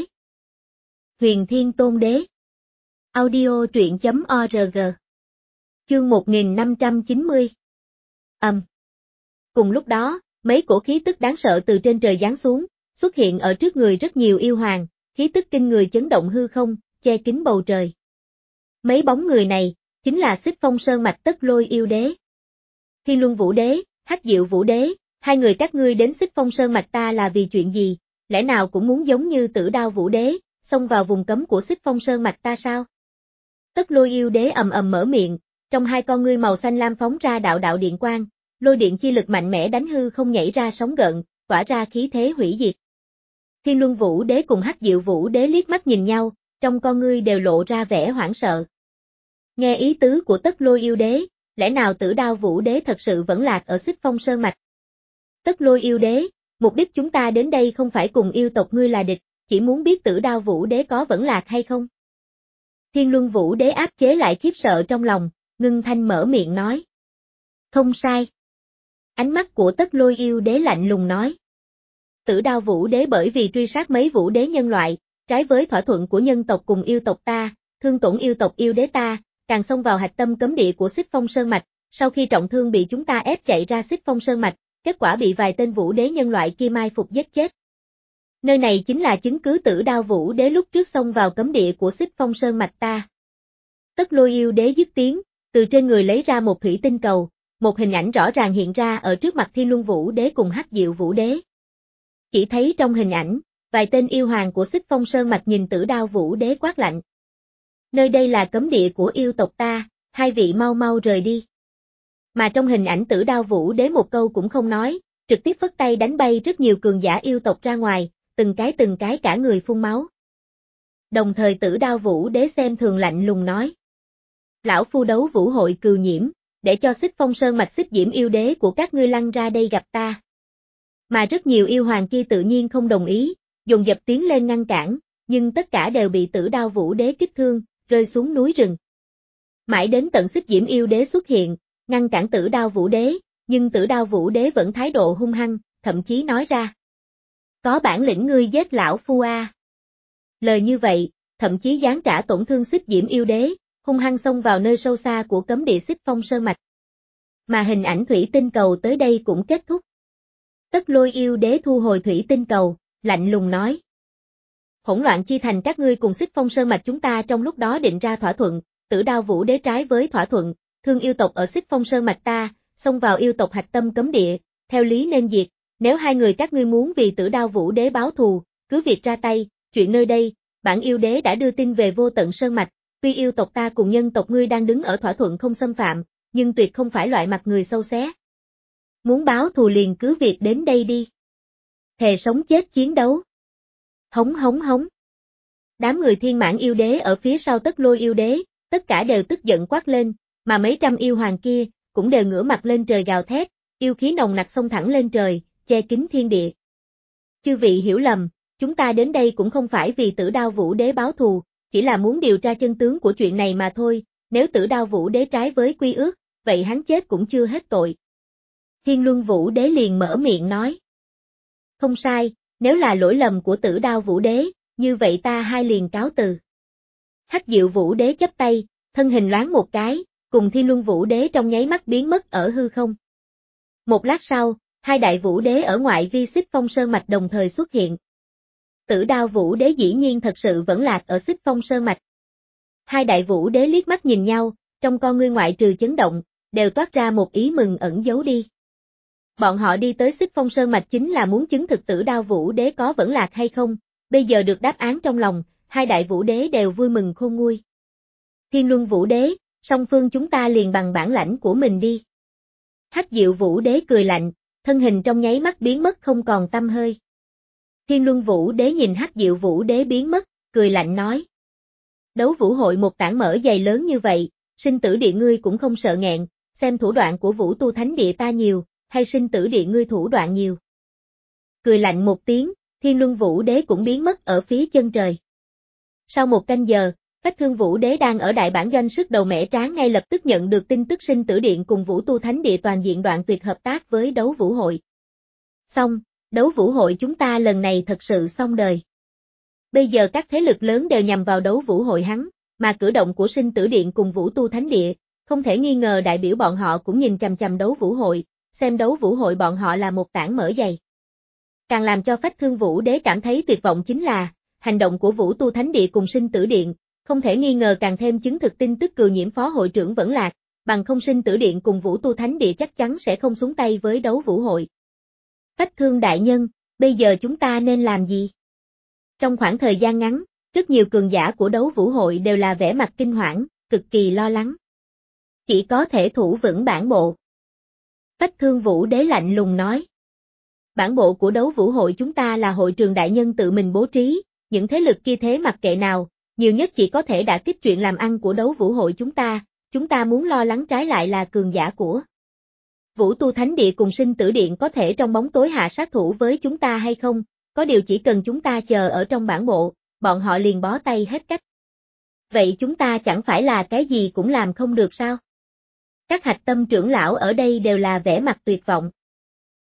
Huyền Thiên Tôn Đế. Audio truyện chấm org. Chương một nghìn năm trăm chín mươi. Ầm. Um. Cùng lúc đó, mấy cổ khí tức đáng sợ từ trên trời giáng xuống, xuất hiện ở trước người rất nhiều yêu hoàng, khí tức kinh người chấn động hư không, che kín bầu trời. Mấy bóng người này, chính là Xích Phong Sơn mạch Tất Lôi Yêu Đế. Thiên Luân Vũ Đế, Hắc Diệu Vũ Đế, hai người các ngươi đến Xích Phong Sơn mạch ta là vì chuyện gì, lẽ nào cũng muốn giống như Tử Đao Vũ Đế, xông vào vùng cấm của Xích Phong Sơn mạch ta sao? Tất Lôi Yêu Đế ầm ầm mở miệng, trong hai con ngươi màu xanh lam phóng ra đạo đạo điện quang, lôi điện chi lực mạnh mẽ đánh hư không nhảy ra sóng gợn, tỏa ra khí thế hủy diệt. Thiên Luân Vũ Đế cùng Hắc Diệu Vũ Đế liếc mắt nhìn nhau, trong con ngươi đều lộ ra vẻ hoảng sợ. Nghe ý tứ của Tất Lôi Yêu Đế, lẽ nào Tử Đao Vũ Đế thật sự vẫn lạc ở Xích Phong Sơn mạch? Tất Lôi Yêu Đế, mục đích chúng ta đến đây không phải cùng yêu tộc ngươi là địch, chỉ muốn biết Tử Đao Vũ Đế có vẫn lạc hay không? Thiên Luân Vũ Đế áp chế lại khiếp sợ trong lòng, ngưng thanh mở miệng nói. Không sai. Ánh mắt của Tất Lôi Yêu Đế lạnh lùng nói. Tử Đao Vũ Đế bởi vì truy sát mấy vũ đế nhân loại, trái với thỏa thuận của nhân tộc cùng yêu tộc ta, thương tổn yêu tộc yêu đế ta, càng xông vào hạch tâm cấm địa của Xích Phong Sơn mạch, sau khi trọng thương bị chúng ta ép chạy ra Xích Phong Sơn mạch, kết quả bị vài tên vũ đế nhân loại kia mai phục giết chết. Nơi này chính là chứng cứ Tử Đao Vũ Đế lúc trước xông vào cấm địa của Xích Phong Sơn mạch ta. Tất Lôi Yêu Đế dứt tiếng, từ trên người lấy ra một thủy tinh cầu, một hình ảnh rõ ràng hiện ra ở trước mặt Thiên Luân Vũ Đế cùng Hắc Diệu Vũ Đế. Chỉ thấy trong hình ảnh, vài tên yêu hoàng của Xích Phong Sơn mạch nhìn Tử Đao Vũ Đế quát lạnh. Nơi đây là cấm địa của yêu tộc ta, hai vị mau mau rời đi. Mà trong hình ảnh Tử Đao Vũ Đế một câu cũng không nói, trực tiếp phất tay đánh bay rất nhiều cường giả yêu tộc ra ngoài, từng cái từng cái cả người phun máu. Đồng thời Tử Đao Vũ Đế xem thường lạnh lùng nói. Lão phu đấu vũ hội cừu nhiễm, để cho Xích Phong Sơn mạch Xích Diễm Yêu Đế của các ngươi lăn ra đây gặp ta. Mà rất nhiều yêu hoàng kia tự nhiên không đồng ý, dồn dập tiến lên ngăn cản, nhưng tất cả đều bị Tử Đao Vũ Đế kích thương, rơi xuống núi rừng. Mãi đến tận Xích Diễm Yêu Đế xuất hiện, ngăn cản Tử Đao Vũ Đế, nhưng Tử Đao Vũ Đế vẫn thái độ hung hăng, thậm chí nói ra. Có bản lĩnh ngươi giết lão phu a. Lời như vậy, thậm chí giáng trả tổn thương Xích Diễm Yêu Đế, hung hăng xông vào nơi sâu xa của cấm địa Xích Phong Sơn mạch. Mà hình ảnh thủy tinh cầu tới đây cũng kết thúc. Tất Lôi Yêu Đế thu hồi thủy tinh cầu, lạnh lùng nói. Hỗn loạn chi thành các ngươi cùng Xích Phong Sơn mạch chúng ta trong lúc đó định ra thỏa thuận, Tử Đao Vũ Đế trái với thỏa thuận, thương yêu tộc ở Xích Phong Sơn mạch ta, xông vào yêu tộc hạch tâm cấm địa, theo lý nên diệt, nếu hai người các ngươi muốn vì Tử Đao Vũ Đế báo thù, cứ việc ra tay, chuyện nơi đây, bản yêu đế đã đưa tin về Vô Tận Sơn mạch, tuy yêu tộc ta cùng nhân tộc ngươi đang đứng ở thỏa thuận không xâm phạm, nhưng tuyệt không phải loại mặt người sâu xé. Muốn báo thù liền cứ việc đến đây đi. Thề sống chết chiến đấu. Hống hống hống. Đám người Thiên Mãn Yêu Đế ở phía sau Tất Lôi Yêu Đế, tất cả đều tức giận quát lên, mà mấy trăm yêu hoàng kia, cũng đều ngửa mặt lên trời gào thét, yêu khí nồng nặc xông thẳng lên trời, che kín thiên địa. Chư vị hiểu lầm, chúng ta đến đây cũng không phải vì Tử Đao Vũ Đế báo thù, chỉ là muốn điều tra chân tướng của chuyện này mà thôi, nếu Tử Đao Vũ Đế trái với quy ước, vậy hắn chết cũng chưa hết tội. Thiên Luân Vũ Đế liền mở miệng nói. Không sai, nếu là lỗi lầm của Tử Đao Vũ Đế, như vậy ta hai liền cáo từ. Hắc Diệu Vũ Đế chắp tay, thân hình loáng một cái, cùng Thiên Luân Vũ Đế trong nháy mắt biến mất ở hư không. Một lát sau, hai đại vũ đế ở ngoại vi Xích Phong Sơn Mạch đồng thời xuất hiện. Tử Đao Vũ Đế dĩ nhiên thật sự vẫn lạc ở Xích Phong Sơn Mạch. Hai đại vũ đế liếc mắt nhìn nhau, trong con ngươi ngoại trừ chấn động, đều toát ra một ý mừng ẩn giấu đi. Bọn họ đi tới Xích Phong Sơn Mạch chính là muốn chứng thực Tử Đao Vũ Đế có vẫn lạc hay không, bây giờ được đáp án trong lòng, hai đại vũ đế đều vui mừng khôn nguôi. Thiên Luân Vũ Đế, song phương chúng ta liền bằng bản lãnh của mình đi. Hắc Diệu Vũ Đế cười lạnh, thân hình trong nháy mắt biến mất không còn tăm hơi. Thiên Luân Vũ Đế nhìn Hắc Diệu Vũ Đế biến mất, cười lạnh nói. Đấu vũ hội một tảng mỡ dày lớn như vậy, sinh tử địa ngươi cũng không sợ nghẹn, xem thủ đoạn của Vũ Tu Thánh Địa ta nhiều, hay sinh tử địa ngươi thủ đoạn nhiều. Cười lạnh một tiếng, Thiên Luân Vũ Đế cũng biến mất ở phía chân trời. Sau một canh giờ, Phách Thương Vũ Đế đang ở đại bản doanh sức đầu mẻ tráng ngay lập tức nhận được tin tức sinh tử điện cùng Vũ Tu Thánh Địa toàn diện đoạn tuyệt hợp tác với đấu vũ hội. Xong, đấu vũ hội chúng ta lần này thật sự xong đời. Bây giờ các thế lực lớn đều nhằm vào đấu vũ hội hắn, mà cử động của sinh tử điện cùng Vũ Tu Thánh Địa, không thể nghi ngờ đại biểu bọn họ cũng nhìn chằm chằm đấu vũ hội, xem đấu vũ hội bọn họ là một tảng mỡ dày. Càng làm cho Phách Thương Vũ Đế cảm thấy tuyệt vọng chính là, hành động của Vũ Tu Thánh Địa cùng sinh tử điện, không thể nghi ngờ càng thêm chứng thực tin tức Cừu Nhiễm phó hội trưởng vẫn lạc, bằng không sinh tử điện cùng Vũ Tu Thánh Địa chắc chắn sẽ không xuống tay với đấu vũ hội. Phách Thương đại nhân, bây giờ chúng ta nên làm gì? Trong khoảng thời gian ngắn, rất nhiều cường giả của đấu vũ hội đều là vẻ mặt kinh hoảng, cực kỳ lo lắng. Chỉ có thể thủ vững bản bộ. Phách Thương Vũ Đế lạnh lùng nói. Bản bộ của đấu vũ hội chúng ta là hội trường đại nhân tự mình bố trí, những thế lực kia thế mặc kệ nào, nhiều nhất chỉ có thể đả kích chuyện làm ăn của đấu vũ hội chúng ta, chúng ta muốn lo lắng trái lại là cường giả của Vũ Tu Thánh Địa cùng sinh tử điện có thể trong bóng tối hạ sát thủ với chúng ta hay không, có điều chỉ cần chúng ta chờ ở trong bản bộ, bọn họ liền bó tay hết cách. Vậy chúng ta chẳng phải là cái gì cũng làm không được sao? Các hạch tâm trưởng lão ở đây đều là vẻ mặt tuyệt vọng.